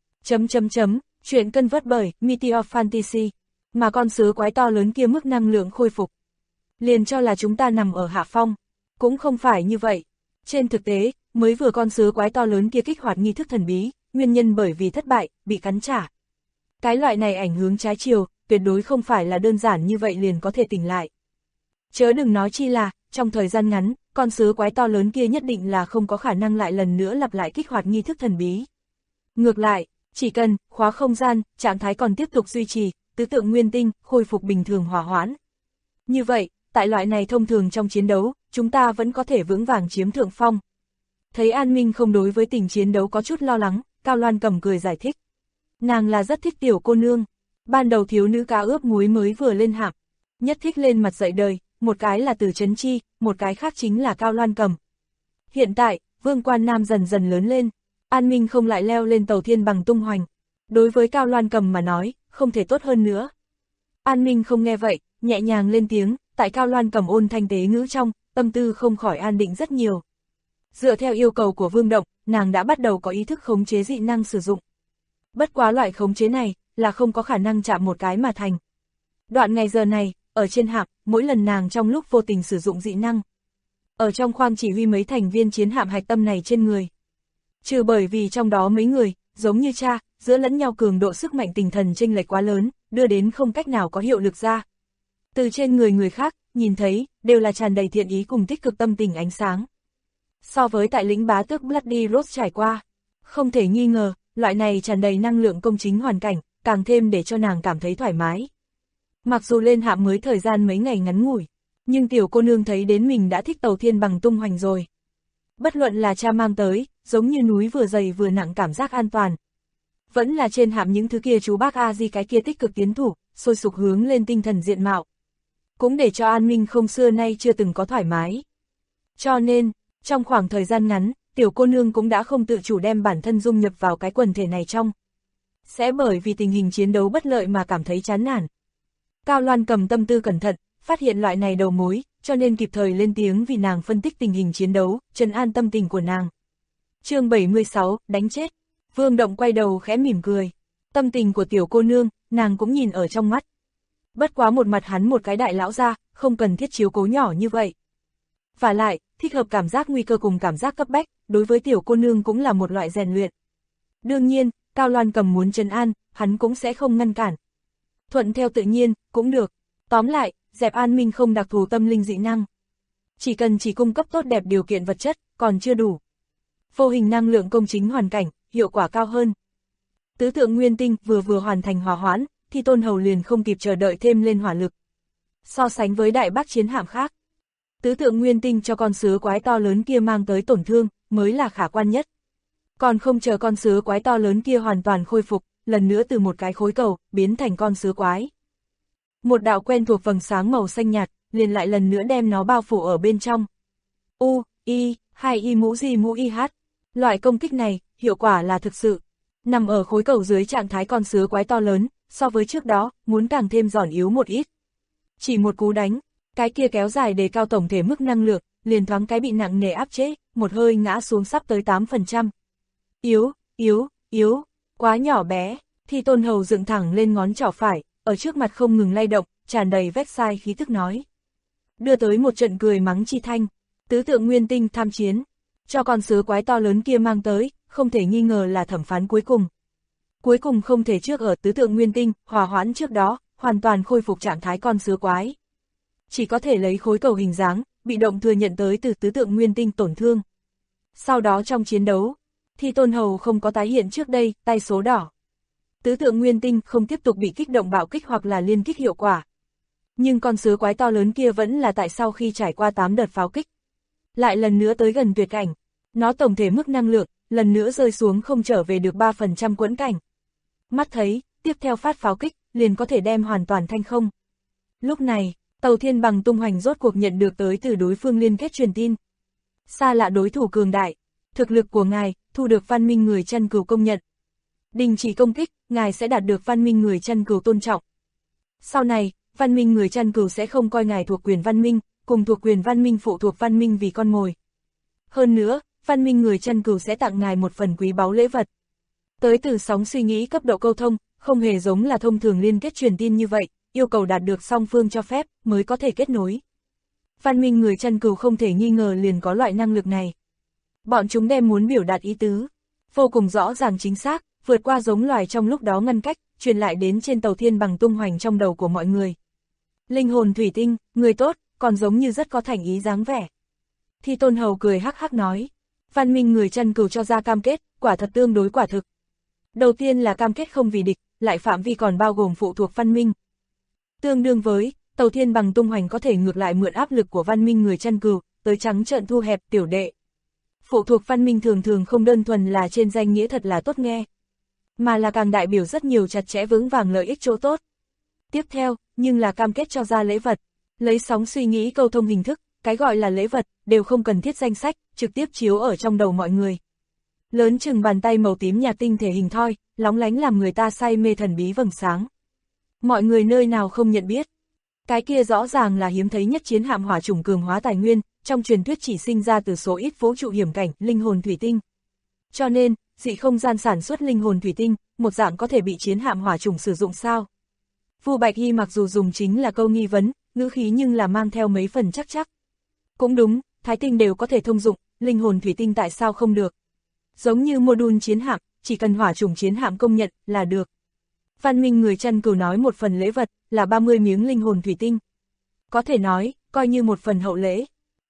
Chuyện cân vớt bởi Meteor Fantasy, mà con sứa quái to lớn kia mức năng lượng khôi phục. Liền cho là chúng ta nằm ở hạ phong, cũng không phải như vậy. Trên thực tế, mới vừa con sứa quái to lớn kia kích hoạt nghi thức thần bí, nguyên nhân bởi vì thất bại, bị cắn trả. Cái loại này ảnh hướng trái chiều, tuyệt đối không phải là đơn giản như vậy liền có thể tỉnh lại. Chớ đừng nói chi là, trong thời gian ngắn, con sứa quái to lớn kia nhất định là không có khả năng lại lần nữa lặp lại kích hoạt nghi thức thần bí. Ngược lại, chỉ cần khóa không gian, trạng thái còn tiếp tục duy trì, tứ tượng nguyên tinh, khôi phục bình thường hòa hoãn. Như vậy, tại loại này thông thường trong chiến đấu, chúng ta vẫn có thể vững vàng chiếm thượng phong. Thấy An Minh không đối với tình chiến đấu có chút lo lắng, Cao Loan cầm cười giải thích. Nàng là rất thích tiểu cô nương. Ban đầu thiếu nữ cá ướp muối mới vừa lên hạm, nhất thích lên mặt dạy đời, một cái là Từ Chấn Chi, một cái khác chính là Cao Loan cầm. Hiện tại, Vương Quan Nam dần dần lớn lên, An Minh không lại leo lên tàu thiên bằng tung hoành. Đối với Cao Loan cầm mà nói, không thể tốt hơn nữa. An Minh không nghe vậy, nhẹ nhàng lên tiếng, tại Cao Loan cầm ôn thanh tế ngữ trong, tâm tư không khỏi an định rất nhiều. Dựa theo yêu cầu của Vương Động, nàng đã bắt đầu có ý thức khống chế dị năng sử dụng. Bất quá loại khống chế này, là không có khả năng chạm một cái mà thành. Đoạn ngày giờ này, ở trên hạm, mỗi lần nàng trong lúc vô tình sử dụng dị năng. Ở trong khoang chỉ huy mấy thành viên chiến hạm hạch tâm này trên người. Trừ bởi vì trong đó mấy người, giống như cha, giữa lẫn nhau cường độ sức mạnh tinh thần chênh lệch quá lớn, đưa đến không cách nào có hiệu lực ra. Từ trên người khác, nhìn thấy, đều là tràn đầy thiện ý cùng tích cực tâm tình ánh sáng. So với tại lĩnh bá tước Bloody Rose trải qua, không thể nghi ngờ, loại này tràn đầy năng lượng công chính hoàn cảnh, càng thêm để cho nàng cảm thấy thoải mái. Mặc dù lên hạm mới thời gian mấy ngày ngắn ngủi, nhưng tiểu cô nương thấy đến mình đã thích tàu thiên bằng tung hoành rồi. Bất luận là cha mang tới, giống như núi vừa dày vừa nặng cảm giác an toàn. Vẫn là trên hạm những thứ kia chú bác A-di cái kia tích cực tiến thủ, sôi sục hướng lên tinh thần diện mạo. Cũng để cho An Minh không xưa nay chưa từng có thoải mái. Cho nên, trong khoảng thời gian ngắn, tiểu cô nương cũng đã không tự chủ đem bản thân dung nhập vào cái quần thể này trong. Sẽ bởi vì tình hình chiến đấu bất lợi mà cảm thấy chán nản. Cao Loan cầm tâm tư cẩn thận, phát hiện loại này đầu mối, cho nên kịp thời lên tiếng vì nàng phân tích tình hình chiến đấu, trấn an tâm tình của nàng. Chương 76, đánh chết. Vương Động quay đầu khẽ mỉm cười. Tâm tình của tiểu cô nương, nàng cũng nhìn ở trong mắt. Bất quá một mặt hắn một cái đại lão ra, không cần thiết chiếu cố nhỏ như vậy. Và lại, thích hợp cảm giác nguy cơ cùng cảm giác cấp bách, đối với tiểu cô nương cũng là một loại rèn luyện. Đương nhiên, Cao Loan cầm muốn trấn an, hắn cũng sẽ không ngăn cản. Thuận theo tự nhiên, cũng được. Tóm lại, dẹp An Minh không đặc thù tâm linh dị năng. Chỉ cần chỉ cung cấp tốt đẹp điều kiện vật chất, còn chưa đủ. Vô hình năng lượng công chính hoàn cảnh, hiệu quả cao hơn. Tứ tượng nguyên tinh vừa hoàn thành hòa hoãn, thì Tôn Hầu liền không kịp chờ đợi thêm lên hỏa lực. So sánh với đại bác chiến hạm khác, tứ tượng nguyên tinh cho con sứa quái to lớn kia mang tới tổn thương, mới là khả quan nhất. Còn không chờ con sứa quái to lớn kia hoàn toàn khôi phục, lần nữa từ một cái khối cầu, biến thành con sứa quái. Một đạo quen thuộc vầng sáng màu xanh nhạt, liền lại lần nữa đem nó bao phủ ở bên trong. Hai y mũ gì mũ y hát. Loại công kích này, hiệu quả là thực sự. Nằm ở khối cầu dưới trạng thái con sứa quái to lớn, so với trước đó, muốn càng thêm giòn yếu một ít. Chỉ một cú đánh, cái kia kéo dài đề cao tổng thể mức năng lượng, liền thoáng cái bị nặng nề áp chế, một hơi ngã xuống sắp tới 8%. Yếu, quá nhỏ bé, thì Tôn Hầu dựng thẳng lên ngón trỏ phải, ở trước mặt không ngừng lay động, tràn đầy vét sai khí tức nói. Đưa tới một trận cười mắng chi thanh, tứ tượng nguyên tinh tham chiến, cho con sứa quái to lớn kia mang tới, không thể nghi ngờ là thẩm phán cuối cùng. Cuối cùng không thể trước ở tứ tượng nguyên tinh, hòa hoãn trước đó, hoàn toàn khôi phục trạng thái con sứa quái. Chỉ có thể lấy khối cầu hình dáng, bị động thừa nhận tới từ tứ tượng nguyên tinh tổn thương. Sau đó trong chiến đấu, thì Tôn Hầu không có tái hiện trước đây, tay số đỏ. Tứ tượng nguyên tinh không tiếp tục bị kích động bạo kích hoặc là liên kích hiệu quả. Nhưng con sứa quái to lớn kia vẫn là tại sau khi trải qua 8 đợt pháo kích. Lại lần nữa tới gần tuyệt cảnh. Nó tổng thể mức năng lượng, lần nữa rơi xuống không trở về được 3% quẫn cảnh. Mắt thấy, tiếp theo phát pháo kích, liền có thể đem hoàn toàn thanh không. Lúc này, tàu thiên bằng tung hoành rốt cuộc nhận được tới từ đối phương liên kết truyền tin. Xa lạ đối thủ cường đại, thực lực của ngài, thu được văn minh người chăn cừu công nhận. Đình chỉ công kích, ngài sẽ đạt được văn minh người chăn cừu tôn trọng. Sau này, văn minh người chăn cừu sẽ không coi ngài thuộc quyền văn minh, cùng thuộc quyền văn minh phụ thuộc văn minh vì con mồi. Hơn nữa, văn minh người chăn cừu sẽ tặng ngài một phần quý báu lễ vật. Tới từ sóng suy nghĩ cấp độ câu thông, không hề giống là thông thường liên kết truyền tin như vậy, yêu cầu đạt được song phương cho phép mới có thể kết nối. Văn minh người chăn cừu không thể nghi ngờ liền có loại năng lực này. Bọn chúng đem muốn biểu đạt ý tứ, vô cùng rõ ràng chính xác, vượt qua giống loài trong lúc đó ngăn cách, truyền lại đến trên tàu thiên bằng tung hoành trong đầu của mọi người. Linh hồn thủy tinh, người tốt, còn giống như rất có thành ý dáng vẻ. Thi Tôn Hầu cười hắc hắc nói, văn minh người chăn cừu cho ra cam kết, quả thật tương đối quả thực. Đầu tiên là cam kết không vì địch, lại phạm vi còn bao gồm phụ thuộc văn minh. Tương đương với, tàu thiên bằng tung hoành có thể ngược lại mượn áp lực của văn minh người chăn cừu, tới trắng trợn thu hẹp tiểu đệ. Phụ thuộc văn minh thường thường không đơn thuần là trên danh nghĩa thật là tốt nghe, mà là càng đại biểu rất nhiều chặt chẽ vững vàng lợi ích chỗ tốt. Tiếp theo, nhưng là cam kết cho ra lễ vật, lấy sóng suy nghĩ câu thông hình thức, cái gọi là lễ vật, đều không cần thiết danh sách, trực tiếp chiếu ở trong đầu mọi người. Lớn chừng bàn tay màu tím nhạt tinh thể hình thoi, lóng lánh làm người ta say mê thần bí vầng sáng. Mọi người nơi nào không nhận biết. Cái kia rõ ràng là hiếm thấy nhất chiến hạm hỏa chủng cường hóa tài nguyên, trong truyền thuyết chỉ sinh ra từ số ít vũ trụ hiểm cảnh, linh hồn thủy tinh. Cho nên, dị không gian sản xuất linh hồn thủy tinh, một dạng có thể bị chiến hạm hỏa chủng sử dụng sao? Vu Bạch Hy mặc dù dùng chính là câu nghi vấn, ngữ khí nhưng là mang theo mấy phần chắc chắc. Cũng đúng, thái tinh đều có thể thông dụng, linh hồn thủy tinh tại sao không được? Giống như mô-đun chiến hạm, chỉ cần hỏa chủng chiến hạm công nhận là được. Văn minh người chăn cừu nói một phần lễ vật là 30 miếng linh hồn thủy tinh. Có thể nói, coi như một phần hậu lễ.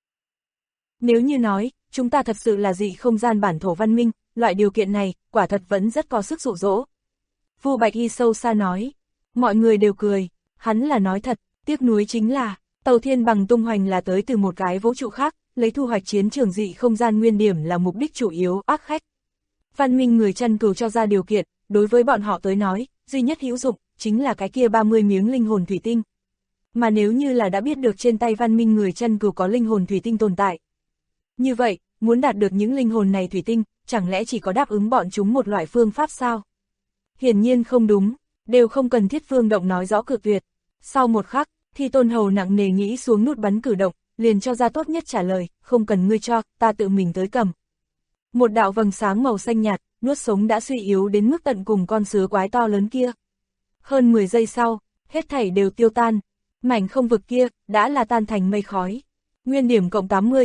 Nếu như nói, chúng ta thật sự là dị không gian bản thổ văn minh, loại điều kiện này, quả thật vẫn rất có sức dụ dỗ. Vu Bạch Hy sâu xa nói. Mọi người đều cười, hắn là nói thật, tiếc nuối chính là, tàu thiên bằng tung hoành là tới từ một cái vũ trụ khác, lấy thu hoạch chiến trường dị không gian nguyên điểm là mục đích chủ yếu, ác khách. Văn minh người chăn cừu cho ra điều kiện, đối với bọn họ tới nói, duy nhất hữu dụng, chính là cái kia 30 miếng linh hồn thủy tinh. Mà nếu như là đã biết được trên tay văn minh người chăn cừu có linh hồn thủy tinh tồn tại. Như vậy, muốn đạt được những linh hồn này thủy tinh, chẳng lẽ chỉ có đáp ứng bọn chúng một loại phương pháp sao? Hiển nhiên không đúng, đều không cần thiết Vương Động nói rõ cự tuyệt. Sau một khắc, Thi Tôn Hầu nặng nề nghĩ xuống nút bắn cử động, liền cho ra tốt nhất trả lời, không cần ngươi cho, ta tự mình tới cầm. Một đạo vầng sáng màu xanh nhạt, nuốt sống đã suy yếu đến mức tận cùng con sứa quái to lớn kia. Hơn 10 giây sau, hết thảy đều tiêu tan, mảnh không vực kia, đã là tan thành mây khói. Nguyên điểm cộng 80,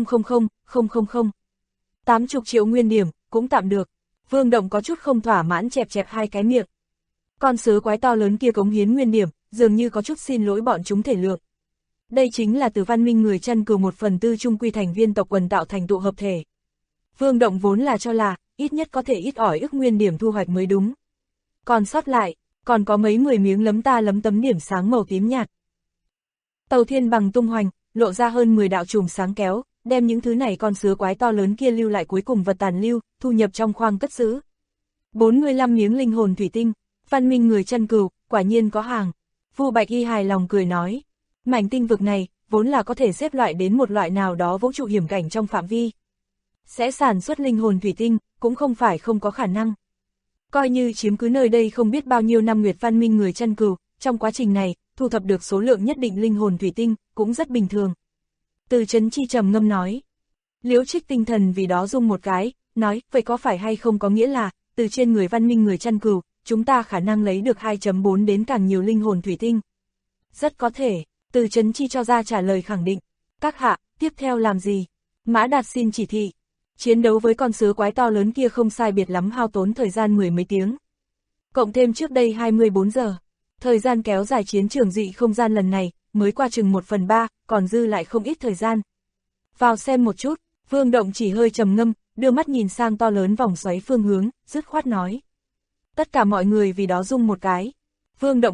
000, 80 triệu nguyên điểm, cũng tạm được. Vương Động có chút không thỏa mãn chẹp chẹp hai cái miệng. Con sứa quái to lớn kia cống hiến nguyên điểm, dường như có chút xin lỗi bọn chúng thể lượng. Đây chính là từ văn minh người chăn cừu 1/4 trung quy thành viên tộc quần tạo thành tụ hợp thể. Vương Động vốn là cho là, ít nhất có thể ít ỏi ức nguyên điểm thu hoạch mới đúng. Còn sót lại, còn có mấy 10 miếng lấm ta lấm tấm điểm sáng màu tím nhạt. Tàu thiên bằng tung hoành, lộ ra hơn 10 đạo chùm sáng kéo, đem những thứ này con sứa quái to lớn kia lưu lại cuối cùng vật tàn lưu, thu nhập trong khoang cất giữ. 45 miếng linh hồn thủy tinh, văn minh người chăn cừu, quả nhiên có hàng. Vu Bạch Hy hài lòng cười nói, mảnh tinh vực này, vốn là có thể xếp loại đến một loại nào đó vũ trụ hiểm cảnh trong phạm vi. Sẽ sản xuất linh hồn thủy tinh, cũng không phải không có khả năng. Coi như chiếm cứ nơi đây không biết bao nhiêu năm nguyệt văn minh người chăn cừu, trong quá trình này, thu thập được số lượng nhất định linh hồn thủy tinh, cũng rất bình thường. Từ Chấn Chi trầm ngâm nói. Liễu Trích tinh thần vì đó rung một cái, nói, vậy có phải hay không có nghĩa là, từ trên người văn minh người chăn cừu, chúng ta khả năng lấy được 2.4 đến càng nhiều linh hồn thủy tinh. Rất có thể, Từ Chấn Chi cho ra trả lời khẳng định. Các hạ, tiếp theo làm gì? Mã Đạt xin chỉ thị. Chiến đấu với con sứa quái to lớn kia không sai biệt lắm hao tốn thời gian 10 mấy tiếng. Cộng thêm trước đây 24 giờ. Thời gian kéo dài chiến trường dị không gian lần này, mới qua chừng 1/3, còn dư lại không ít thời gian. Vào xem một chút, Vương Động chỉ hơi trầm ngâm, đưa mắt nhìn sang to lớn vòng xoáy phương hướng, dứt khoát nói. Tất cả mọi người vì đó rung một cái. Vương Động nói,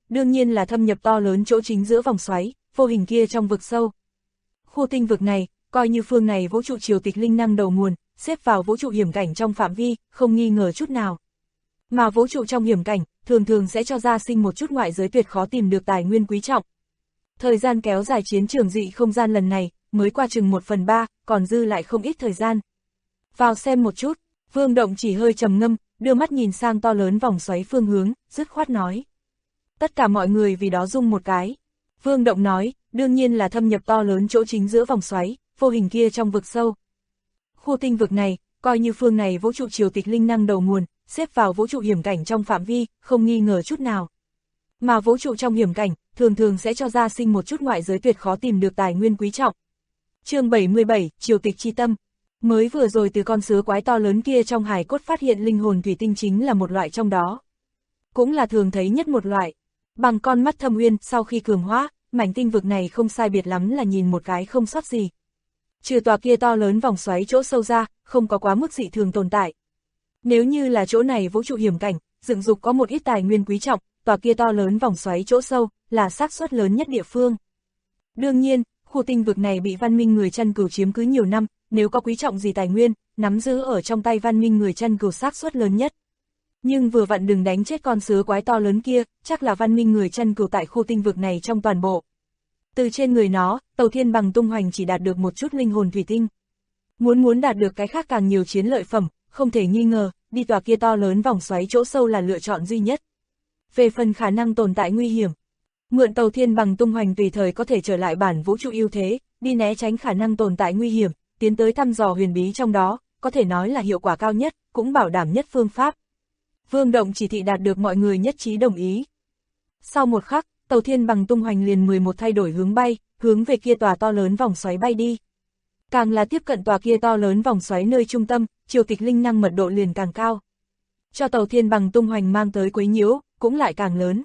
đương nhiên là thâm nhập to lớn chỗ chính giữa vòng xoáy, vô hình kia trong vực sâu. Khu tinh vực này, coi như phương này vũ trụ triều tịch linh năng đầu nguồn, xếp vào vũ trụ hiểm cảnh trong phạm vi, không nghi ngờ chút nào. Mà vũ trụ trong hiểm cảnh, thường thường sẽ cho ra sinh một chút ngoại giới tuyệt khó tìm được tài nguyên quý trọng. Thời gian kéo dài chiến trường dị không gian lần này, mới qua chừng 1/3, còn dư lại không ít thời gian. Vào xem một chút, Vương Động chỉ hơi trầm ngâm, đưa mắt nhìn sang to lớn vòng xoáy phương hướng, dứt khoát nói. Tất cả mọi người vì đó rung một cái. Vương Động nói, đương nhiên là thâm nhập to lớn chỗ chính giữa vòng xoáy, vô hình kia trong vực sâu. Khu tinh vực này, coi như phương này vũ trụ triều tịch linh năng đầu nguồn, xếp vào vũ trụ hiểm cảnh trong phạm vi, không nghi ngờ chút nào. Mà vũ trụ trong hiểm cảnh, thường thường sẽ cho ra sinh một chút ngoại giới tuyệt khó tìm được tài nguyên quý trọng. Chương 77, Triều tịch chi tâm. Mới vừa rồi từ con sứa quái to lớn kia trong hài cốt phát hiện linh hồn thủy tinh chính là một loại trong đó. Cũng là thường thấy nhất một loại. Bằng con mắt thâm uyên, sau khi cường hóa, mảnh tinh vực này không sai biệt lắm là nhìn một cái không sót gì. Trừ tòa kia to lớn vòng xoáy chỗ sâu ra, không có quá mức dị thường tồn tại. Nếu như là chỗ này vũ trụ hiểm cảnh, dựng dục có một ít tài nguyên quý trọng, tòa kia to lớn vòng xoáy chỗ sâu, là xác suất lớn nhất địa phương. Đương nhiên, khu tinh vực này bị văn minh người chăn cừu chiếm cứ nhiều năm, nếu có quý trọng gì tài nguyên, nắm giữ ở trong tay văn minh người chăn cừu xác suất lớn nhất. Nhưng vừa vặn đừng đánh chết con sứa quái to lớn kia, chắc là văn minh người chăn cừu tại khu tinh vực này trong toàn bộ. Từ trên người nó, Tàu Thiên Bằng tung hoành chỉ đạt được một chút linh hồn thủy tinh. Muốn đạt được cái khác càng nhiều chiến lợi phẩm, không thể nghi ngờ, đi tòa kia to lớn vòng xoáy chỗ sâu là lựa chọn duy nhất. Về phần khả năng tồn tại nguy hiểm, mượn Tàu Thiên Bằng tung hoành tùy thời có thể trở lại bản vũ trụ ưu thế, đi né tránh khả năng tồn tại nguy hiểm, tiến tới thăm dò huyền bí trong đó, có thể nói là hiệu quả cao nhất, cũng bảo đảm nhất phương pháp. Vương Động chỉ thị đạt được mọi người nhất trí đồng ý. Sau một khắc, Tàu Thiên Bằng tung hoành liền 11 thay đổi hướng bay, hướng về kia tòa to lớn vòng xoáy bay đi. Càng là tiếp cận tòa kia to lớn vòng xoáy nơi trung tâm, triều tịch linh năng mật độ liền càng cao. Cho Tàu Thiên Bằng tung hoành mang tới quấy nhiễu, cũng lại càng lớn.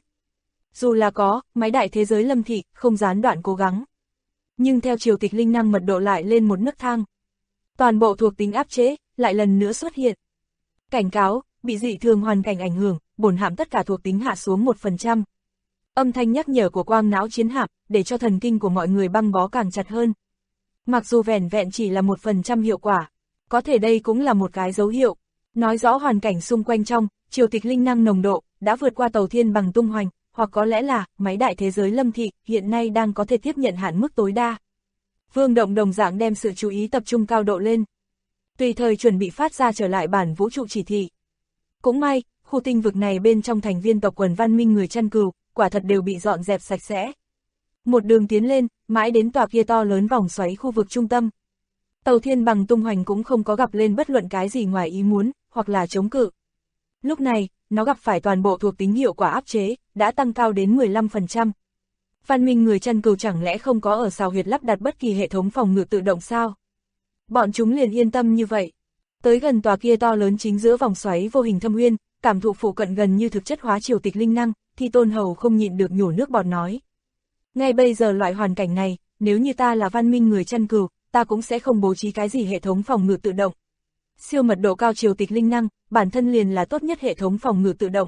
Dù là có, máy đại thế giới Lâm Thị, không gián đoạn cố gắng. Nhưng theo triều tịch linh năng mật độ lại lên một nấc thang. Toàn bộ thuộc tính áp chế, lại lần nữa xuất hiện. Cảnh cáo, bị dị thường hoàn cảnh ảnh hưởng, bổn hạm tất cả thuộc tính hạ xuống 1%. Âm thanh nhắc nhở của quang não chiến hạm, để cho thần kinh của mọi người băng bó càng chặt hơn. Mặc dù vẻn vẹn chỉ là 1% hiệu quả, có thể đây cũng là một cái dấu hiệu, nói rõ hoàn cảnh xung quanh trong, triều tịch linh năng nồng độ, đã vượt qua Tàu Thiên Bằng tung hoành, hoặc có lẽ là, máy đại thế giới Lâm Thị, hiện nay đang có thể tiếp nhận hạn mức tối đa. Vương Động đồng dạng đem sự chú ý tập trung cao độ lên. Tùy thời chuẩn bị phát ra trở lại bản vũ trụ chỉ thị. Cũng may, khu tinh vực này bên trong thành viên tộc quần văn minh người chăn cừu, quả thật đều bị dọn dẹp sạch sẽ. Một đường tiến lên, mãi đến tòa kia to lớn vòng xoáy khu vực trung tâm. Tàu Thiên Bằng tung hoành cũng không có gặp lên bất luận cái gì ngoài ý muốn, hoặc là chống cự. Lúc này, nó gặp phải toàn bộ thuộc tính hiệu quả áp chế, đã tăng cao đến 15%. Văn minh người chăn cừu chẳng lẽ không có ở sào huyệt lắp đặt bất kỳ hệ thống phòng ngự tự động sao? Bọn chúng liền yên tâm như vậy. Tới gần tòa kia to lớn chính giữa vòng xoáy vô hình thâm uyên, cảm thụ phụ cận gần như thực chất hóa triều tịch linh năng, Thi Tôn Hầu không nhịn được nhổ nước bọt nói. Ngay bây giờ loại hoàn cảnh này, nếu như ta là văn minh người chăn cừu, ta cũng sẽ không bố trí cái gì hệ thống phòng ngự tự động. Siêu mật độ cao triều tịch linh năng, bản thân liền là tốt nhất hệ thống phòng ngự tự động.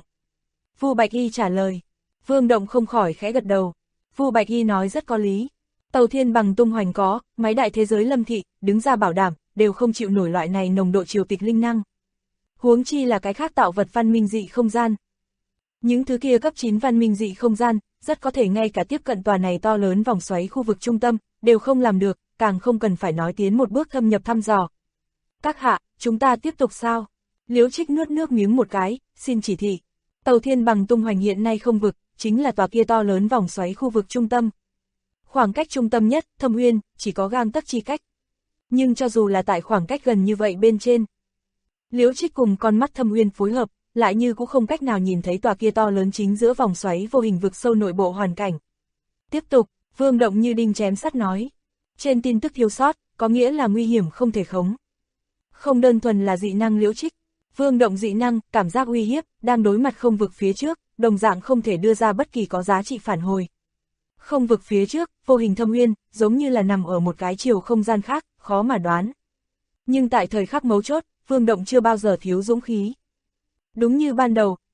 Vu Bạch Y trả lời. Vương Động không khỏi khẽ gật đầu. Vu Bạch Y nói rất có lý. Tàu Thiên Bằng tung hoành có, máy đại thế giới Lâm Thị, đứng ra bảo đảm, đều không chịu nổi loại này nồng độ triều tịch linh năng. Huống chi là cái khác tạo vật văn minh dị không gian. Những thứ kia cấp 9 văn minh dị không gian, rất có thể ngay cả tiếp cận tòa này to lớn vòng xoáy khu vực trung tâm, đều không làm được, càng không cần phải nói tiến một bước thâm nhập thăm dò. Các hạ, chúng ta tiếp tục sao? Liễu Trích nuốt nước miếng một cái, xin chỉ thị. Tàu Thiên Bằng tung hoành hiện nay không vực, chính là tòa kia to lớn vòng xoáy khu vực trung tâm. Khoảng cách trung tâm nhất, Thâm Uyên, chỉ có gang tấc chi cách. Nhưng cho dù là tại khoảng cách gần như vậy bên trên, Liễu Trích cùng con mắt Thâm Uyên phối hợp, lại như cũng không cách nào nhìn thấy tòa kia to lớn chính giữa vòng xoáy vô hình vực sâu nội bộ hoàn cảnh. Tiếp tục, Vương Động như đinh chém sắt nói. Trên tin tức thiếu sót, có nghĩa là nguy hiểm không thể khống. Không đơn thuần là dị năng Liễu Trích, Vương Động dị năng, cảm giác uy hiếp, đang đối mặt không vực phía trước, đồng dạng không thể đưa ra bất kỳ có giá trị phản hồi. Không vực phía trước, vô hình Thâm Uyên, giống như là nằm ở một cái chiều không gian khác, khó mà đoán. Nhưng tại thời khắc mấu chốt, Vương Động chưa bao giờ thiếu dũng khí. Đúng như ban đầu,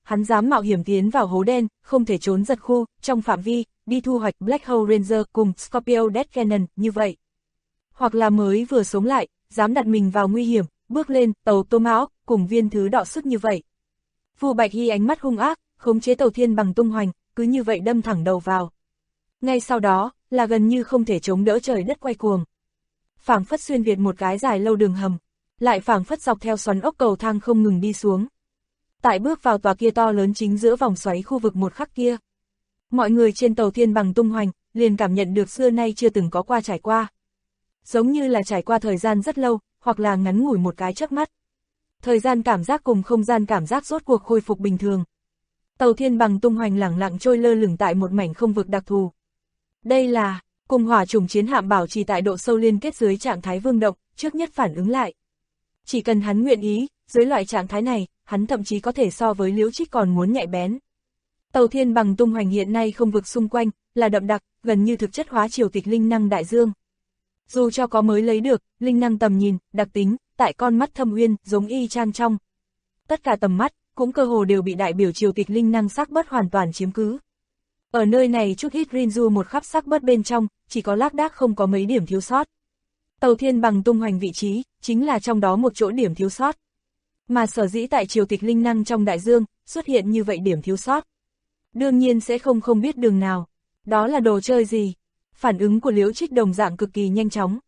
hắn dám mạo hiểm tiến vào hố đen, không thể trốn giật khu, trong phạm vi, đi thu hoạch Black Hole Ranger cùng Scorpio Death Cannon như vậy. Hoặc là mới vừa sống lại, dám đặt mình vào nguy hiểm, bước lên tàu Tomahawk cùng viên thứ đọ sức như vậy. Vu Bạch Hy ánh mắt hung ác, khống chế tàu thiên bằng tung hoành, cứ như vậy đâm thẳng đầu vào. Ngay sau đó, là gần như không thể chống đỡ trời đất quay cuồng. Phảng phất xuyên việt một cái dài lâu đường hầm, lại phảng phất dọc theo xoắn ốc cầu thang không ngừng đi xuống. Tại bước vào tòa kia to lớn chính giữa vòng xoáy khu vực một khắc kia. Mọi người trên tàu thiên bằng tung hoành, liền cảm nhận được xưa nay chưa từng có qua trải qua. Giống như là trải qua thời gian rất lâu, hoặc là ngắn ngủi một cái chớp mắt. Thời gian cảm giác cùng không gian cảm giác rốt cuộc khôi phục bình thường. Tàu thiên bằng tung hoành lẳng lặng trôi lơ lửng tại một mảnh không vực đặc thù. Đây là, cùng hỏa trùng chiến hạm bảo trì tại độ sâu liên kết dưới trạng thái vương động, trước nhất phản ứng lại. Chỉ cần hắn nguyện ý, dưới loại trạng thái này, hắn thậm chí có thể so với Liễu Trích còn muốn nhạy bén. Tàu thiên bằng tung hoành hiện nay không vực xung quanh, là đậm đặc, gần như thực chất hóa triều tịch linh năng đại dương. Dù cho có mới lấy được, linh năng tầm nhìn, đặc tính, tại con mắt thâm uyên, giống y chang trong. Tất cả tầm mắt, cũng cơ hồ đều bị đại biểu triều tịch linh năng sắc bớt hoàn toàn chiếm cứ. Ở nơi này chút ít Rinju một khắp sắc bớt bên trong, chỉ có lác đác không có mấy điểm thiếu sót. Tàu thiên bằng tung hoành vị trí, chính là trong đó một chỗ điểm thiếu sót. Mà sở dĩ tại triều tịch linh năng trong đại dương, xuất hiện như vậy điểm thiếu sót. Đương nhiên sẽ không biết đường nào. Đó là đồ chơi gì? Phản ứng của Liễu Trích đồng dạng cực kỳ nhanh chóng.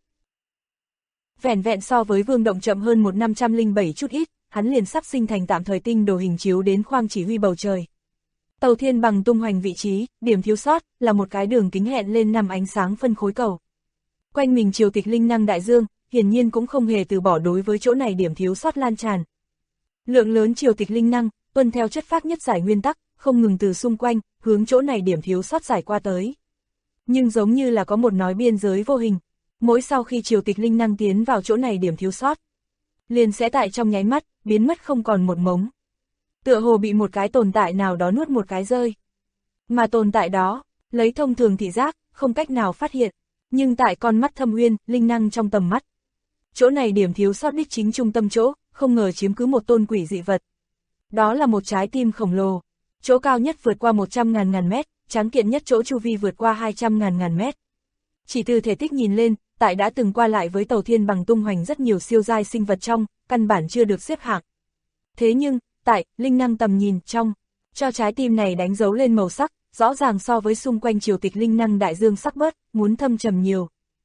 Vẻn vẹn so với vương động chậm hơn 1507 chút ít, hắn liền sắp sinh thành tạm thời tinh đồ hình chiếu đến khoang chỉ huy bầu trời. Tàu thiên bằng tung hoành vị trí, điểm thiếu sót, là một cái đường kính hẹn lên 5 ánh sáng phân khối cầu. Quanh mình triều tịch linh năng đại dương, hiển nhiên cũng không hề từ bỏ đối với chỗ này điểm thiếu sót lan tràn. Lượng lớn triều tịch linh năng, tuân theo chất phác nhất giải nguyên tắc, không ngừng từ xung quanh, hướng chỗ này điểm thiếu sót giải qua tới. Nhưng giống như là có một nói biên giới vô hình, mỗi sau khi triều tịch linh năng tiến vào chỗ này điểm thiếu sót, liền sẽ tại trong nháy mắt, biến mất không còn một mống. Tựa hồ bị một cái tồn tại nào đó nuốt một cái rơi. Mà tồn tại đó, lấy thông thường thị giác, không cách nào phát hiện, nhưng tại con mắt thâm uyên, linh năng trong tầm mắt. Chỗ này điểm thiếu sót đích chính trung tâm chỗ, không ngờ chiếm cứ một tôn quỷ dị vật. Đó là một trái tim khổng lồ, chỗ cao nhất vượt qua 100.000 mét, tráng kiện nhất chỗ chu vi vượt qua 200.000 mét. Chỉ từ thể tích nhìn lên, tại đã từng qua lại với tàu thiên bằng tung hoành rất nhiều siêu giai sinh vật trong, căn bản chưa được xếp hạng. Thế nhưng, tại linh năng tầm nhìn trong, cho trái tim này đánh dấu lên màu sắc, rõ ràng so với xung quanh triều tịch linh năng đại dương sắc bớt, muốn thâm trầm nhiều.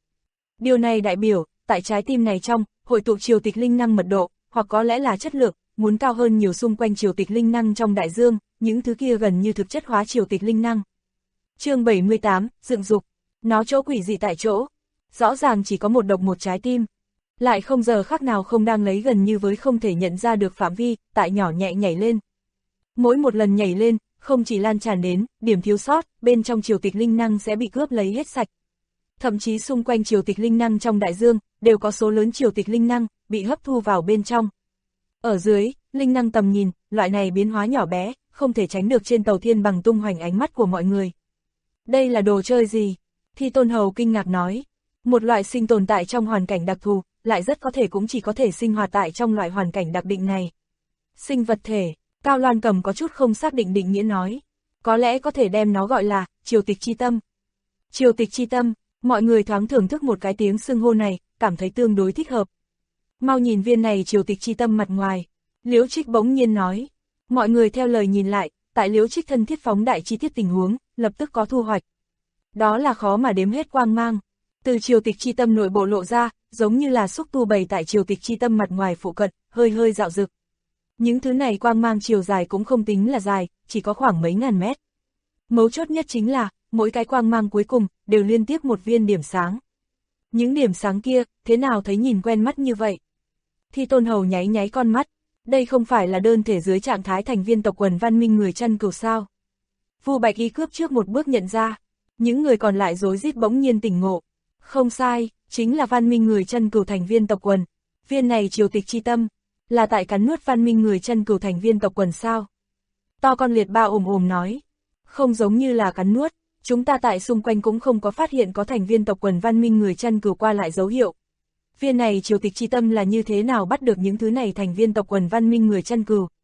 Điều này đại biểu, tại trái tim này trong, hội tụ triều tịch linh năng mật độ, hoặc có lẽ là chất lượng, muốn cao hơn nhiều xung quanh triều tịch linh năng trong đại dương, những thứ kia gần như thực chất hóa triều tịch linh năng. Chương 78, dựng dục, nó chỗ quỷ dị tại chỗ, rõ ràng chỉ có một độc một trái tim, lại không giờ khác nào không đang lấy gần như với không thể nhận ra được phạm vi, tại nhỏ nhẹ nhảy lên. Mỗi một lần nhảy lên, không chỉ lan tràn đến, điểm thiếu sót, bên trong triều tịch linh năng sẽ bị cướp lấy hết sạch. Thậm chí xung quanh triều tịch linh năng trong đại dương, đều có số lớn triều tịch linh năng, bị hấp thu vào bên trong. Ở dưới, linh năng tầm nhìn, loại này biến hóa nhỏ bé, không thể tránh được trên tàu thiên bằng tung hoành ánh mắt của mọi người. Đây là đồ chơi gì? Thi Tôn Hầu kinh ngạc nói. Một loại sinh tồn tại trong hoàn cảnh đặc thù, lại rất có thể cũng chỉ có thể sinh hoạt tại trong loại hoàn cảnh đặc định này. Sinh vật thể, Cao Loan Cầm có chút không xác định định nghĩa nói. Có lẽ có thể đem nó gọi là, triều tịch chi tâm. Triều tịch chi tâm, mọi người thoáng thưởng thức một cái tiếng xưng hô này, cảm thấy tương đối thích hợp. Mau nhìn viên này triều tịch chi tâm mặt ngoài. Liễu Trích bỗng nhiên nói. Mọi người theo lời nhìn lại, tại Liễu Trích thân thiết phóng đại chi tiết tình huống, lập tức có thu hoạch. Đó là khó mà đếm hết quang mang. Từ triều tịch chi tâm nội bộ lộ ra, giống như là xúc tu bày tại triều tịch chi tâm mặt ngoài phụ cận, hơi hơi dạo rực. Những thứ này quang mang chiều dài cũng không tính là dài, chỉ có khoảng mấy ngàn mét. Mấu chốt nhất chính là, mỗi cái quang mang cuối cùng, đều liên tiếp một viên điểm sáng. Những điểm sáng kia, thế nào thấy nhìn quen mắt như vậy? Thi Tôn Hầu nháy nháy con mắt, đây không phải là đơn thể dưới trạng thái thành viên tộc quần văn minh người chăn cừu sao? Vu Bạch Y cướp trước một bước nhận ra, những người còn lại rối rít bỗng nhiên tỉnh ngộ. Không sai, chính là văn minh người chăn cừu thành viên tộc quần. Viên này triều tịch chi tâm, là tại cắn nuốt văn minh người chăn cừu thành viên tộc quần sao? To con liệt ba ồm nói. Không giống như là cắn nuốt, chúng ta tại xung quanh cũng không có phát hiện có thành viên tộc quần văn minh người chăn cừu qua lại dấu hiệu. Viên này triều tịch chi tâm là như thế nào bắt được những thứ này thành viên tộc quần văn minh người chăn cừu?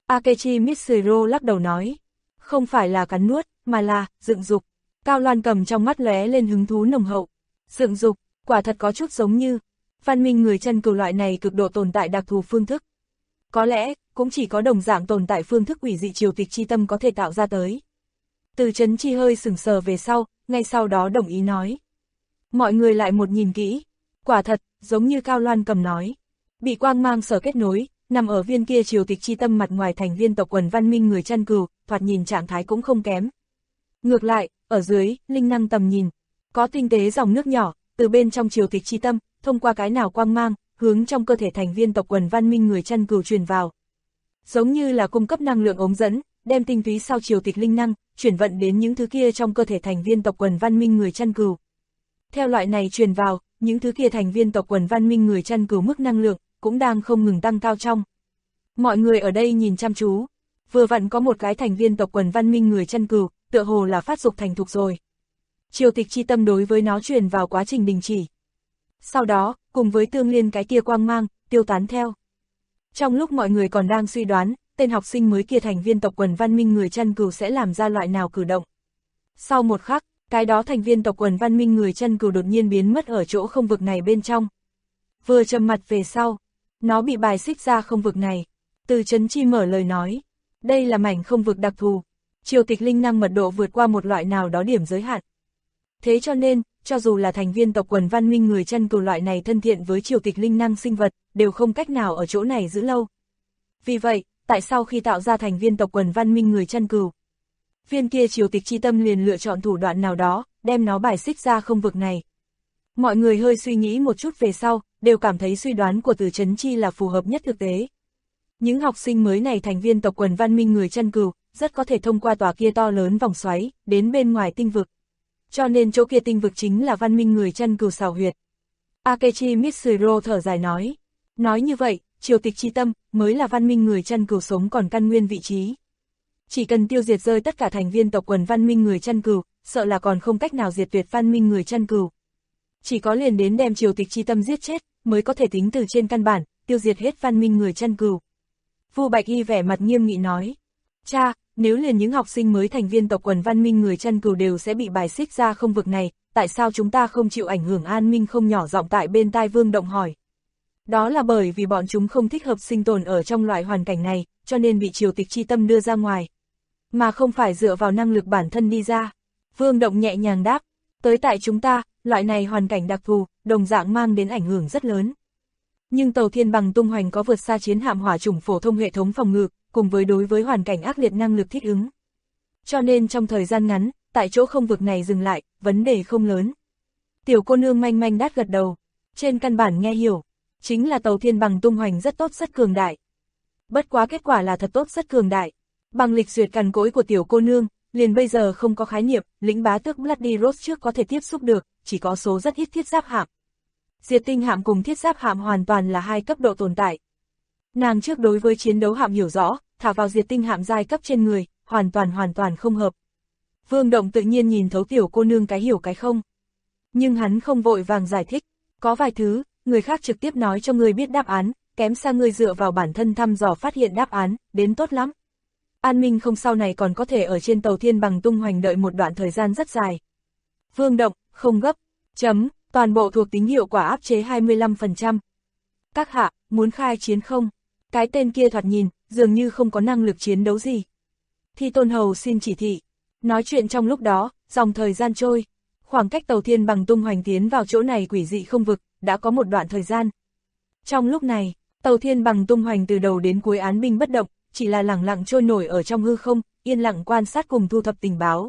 Akechi Mitsuru lắc đầu nói. Không phải là cắn nuốt, mà là dựng dục. Cao Loan Cầm trong mắt lóe lên hứng thú nồng hậu. Dựng dục, quả thật có chút giống như văn minh người chân cừu loại này cực độ tồn tại đặc thù phương thức. Có lẽ, cũng chỉ có đồng dạng tồn tại phương thức quỷ dị triều tịch chi tâm có thể tạo ra tới. Từ Chấn Chi hơi sừng sờ về sau, ngay sau đó đồng ý nói. Mọi người lại một nhìn kỹ. Quả thật, giống như Cao Loan Cầm nói. Bị quang mang sở kết nối, nằm ở viên kia triều tịch chi tâm mặt ngoài thành viên tộc quần văn minh người chăn cừu, thoạt nhìn trạng thái cũng không kém. Ngược lại, ở dưới, linh năng tầm nhìn, có tinh tế dòng nước nhỏ, từ bên trong triều tịch chi tâm, thông qua cái nào quang mang, hướng trong cơ thể thành viên tộc quần văn minh người chăn cừu truyền vào. Giống như là cung cấp năng lượng ống dẫn, đem tinh túy sau triều tịch linh năng, chuyển vận đến những thứ kia trong cơ thể thành viên tộc quần văn minh người chăn cừu. Theo loại này truyền vào, những thứ kia thành viên tộc quần văn minh người chăn cừu mức năng lượng, cũng đang không ngừng tăng cao trong. Mọi người ở đây nhìn chăm chú, vừa vặn có một cái thành viên tộc quần văn minh người chăn cừu, tựa hồ là phát dục thành thục rồi. Triều tịch chi tâm đối với nó truyền vào quá trình đình chỉ. Sau đó, cùng với tương liên cái kia quang mang, tiêu tán theo. Trong lúc mọi người còn đang suy đoán, tên học sinh mới kia thành viên tộc quần văn minh người chăn cừu sẽ làm ra loại nào cử động. Sau một khắc, cái đó thành viên tộc quần văn minh người chăn cừu đột nhiên biến mất ở chỗ không vực này bên trong. Vừa trầm mặt về sau, nó bị bài xích ra không vực này. Từ Chấn Chi mở lời nói, đây là mảnh không vực đặc thù, triều tịch linh năng mật độ vượt qua một loại nào đó điểm giới hạn. Thế cho nên, cho dù là thành viên tộc quần văn minh người chăn cừu loại này thân thiện với triều tịch linh năng sinh vật, đều không cách nào ở chỗ này giữ lâu. Vì vậy, tại sao khi tạo ra thành viên tộc quần văn minh người chăn cừu, viên kia triều tịch chi tâm liền lựa chọn thủ đoạn nào đó, đem nó bài xích ra không vực này. Mọi người hơi suy nghĩ một chút về sau, đều cảm thấy suy đoán của Từ Chấn Chi là phù hợp nhất thực tế. Những học sinh mới này thành viên tộc quần văn minh người chăn cừu, rất có thể thông qua tòa kia to lớn vòng xoáy, đến bên ngoài tinh vực. Cho nên chỗ kia tinh vực chính là văn minh người chăn cừu xào huyệt. Akechi Mitsuru thở dài nói. Nói như vậy, triều tịch chi tâm, mới là văn minh người chăn cừu sống còn căn nguyên vị trí. Chỉ cần tiêu diệt rơi tất cả thành viên tộc quần văn minh người chăn cừu, sợ là còn không cách nào diệt tuyệt văn minh người chăn cừu. Chỉ có liền đến đem triều tịch chi tâm giết chết, mới có thể tính từ trên căn bản, tiêu diệt hết văn minh người chăn cừu. Vu Bạch Y vẻ mặt nghiêm nghị nói. Cha, nếu liền những học sinh mới thành viên tộc quần văn minh người chăn cừu đều sẽ bị bài xích ra không vực này, tại sao chúng ta không chịu ảnh hưởng an ninh không nhỏ giọng tại bên tai Vương Động hỏi. Đó là bởi vì bọn chúng không thích hợp sinh tồn ở trong loại hoàn cảnh này, cho nên bị triều tịch chi tâm đưa ra ngoài. Mà không phải dựa vào năng lực bản thân đi ra. Vương Động nhẹ nhàng đáp, tới tại chúng ta, loại này hoàn cảnh đặc thù, đồng dạng mang đến ảnh hưởng rất lớn. Nhưng tàu Thiên Bằng tung hoành có vượt xa chiến hạm hỏa chủng phổ thông hệ thống phòng ngự, cùng với đối với hoàn cảnh ác liệt năng lực thích ứng. Cho nên trong thời gian ngắn, tại chỗ không vực này dừng lại, vấn đề không lớn. Tiểu cô nương manh manh đát gật đầu, trên căn bản nghe hiểu, chính là tàu Thiên Bằng tung hoành rất tốt rất cường đại. Bất quá kết quả là thật tốt rất cường đại. Bằng lịch duyệt cằn cỗi của tiểu cô nương, liền bây giờ không có khái niệm, lĩnh bá tước Bloody Rose trước có thể tiếp xúc được, chỉ có số rất ít thiết giáp hạm. Diệt tinh hạm cùng thiết giáp hạm hoàn toàn là hai cấp độ tồn tại. Nàng trước đối với chiến đấu hạm hiểu rõ, thả vào diệt tinh hạm giai cấp trên người, hoàn toàn không hợp. Vương Động tự nhiên nhìn thấu tiểu cô nương cái hiểu cái không. Nhưng hắn không vội vàng giải thích, có vài thứ, người khác trực tiếp nói cho người biết đáp án, kém xa người dựa vào bản thân thăm dò phát hiện đáp án, đến tốt lắm. An Minh không sau này còn có thể ở trên tàu Thiên Bằng tung hoành đợi một đoạn thời gian rất dài. Vương Động, không gấp, toàn bộ thuộc tính hiệu quả áp chế 25%. Các hạ, muốn khai chiến không? Cái tên kia thoạt nhìn, dường như không có năng lực chiến đấu gì. Thi Tôn Hầu xin chỉ thị. Nói chuyện trong lúc đó, dòng thời gian trôi. Khoảng cách tàu Thiên Bằng tung hoành tiến vào chỗ này quỷ dị không vực, đã có một đoạn thời gian. Trong lúc này, tàu Thiên Bằng tung hoành từ đầu đến cuối án binh bất động, chỉ là lẳng lặng trôi nổi ở trong hư không, yên lặng quan sát cùng thu thập tình báo.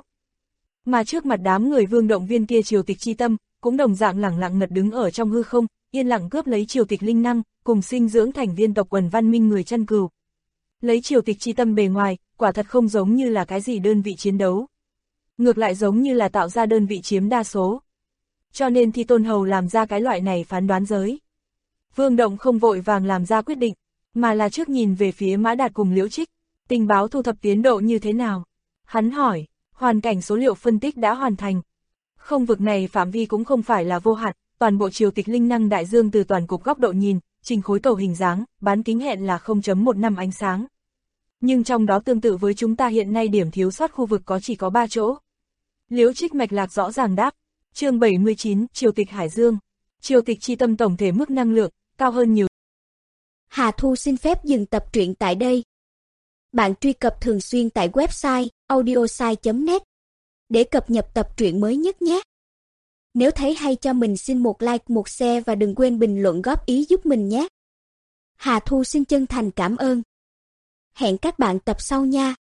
Mà trước mặt đám người Vương Động viên kia triều tịch chi tâm, cũng đồng dạng lẳng lặng ngật đứng ở trong hư không, yên lặng cướp lấy triều tịch linh năng, cùng sinh dưỡng thành viên tộc quần văn minh người chăn cừu. Lấy triều tịch chi tâm bề ngoài, quả thật không giống như là cái gì đơn vị chiến đấu. Ngược lại giống như là tạo ra đơn vị chiếm đa số. Cho nên Thi Tôn Hầu làm ra cái loại này phán đoán giới. Vương Động không vội vàng làm ra quyết định, mà là trước nhìn về phía Mã Đạt cùng Liễu Trích, tình báo thu thập tiến độ như thế nào. Hắn hỏi, hoàn cảnh số liệu phân tích đã hoàn thành. Không vực này phạm vi cũng không phải là vô hạn, toàn bộ triều tịch linh năng đại dương từ toàn cục góc độ nhìn, trình khối cầu hình dáng, bán kính hẹn là 0.15 ánh sáng. Nhưng trong đó tương tự với chúng ta hiện nay điểm thiếu sót khu vực chỉ có 3 chỗ. Liễu Trích mạch lạc rõ ràng đáp. Chương 79, Triều tịch Hải Dương. Triều tịch chi tâm tổng thể mức năng lượng, cao hơn nhiều. Hà Thu xin phép dừng tập truyện tại đây. Bạn truy cập thường xuyên tại website audiosai.net để cập nhật tập truyện mới nhất nhé. Nếu thấy hay cho mình xin một like, một share và đừng quên bình luận góp ý giúp mình nhé. Hà Thu xin chân thành cảm ơn. Hẹn các bạn tập sau nha.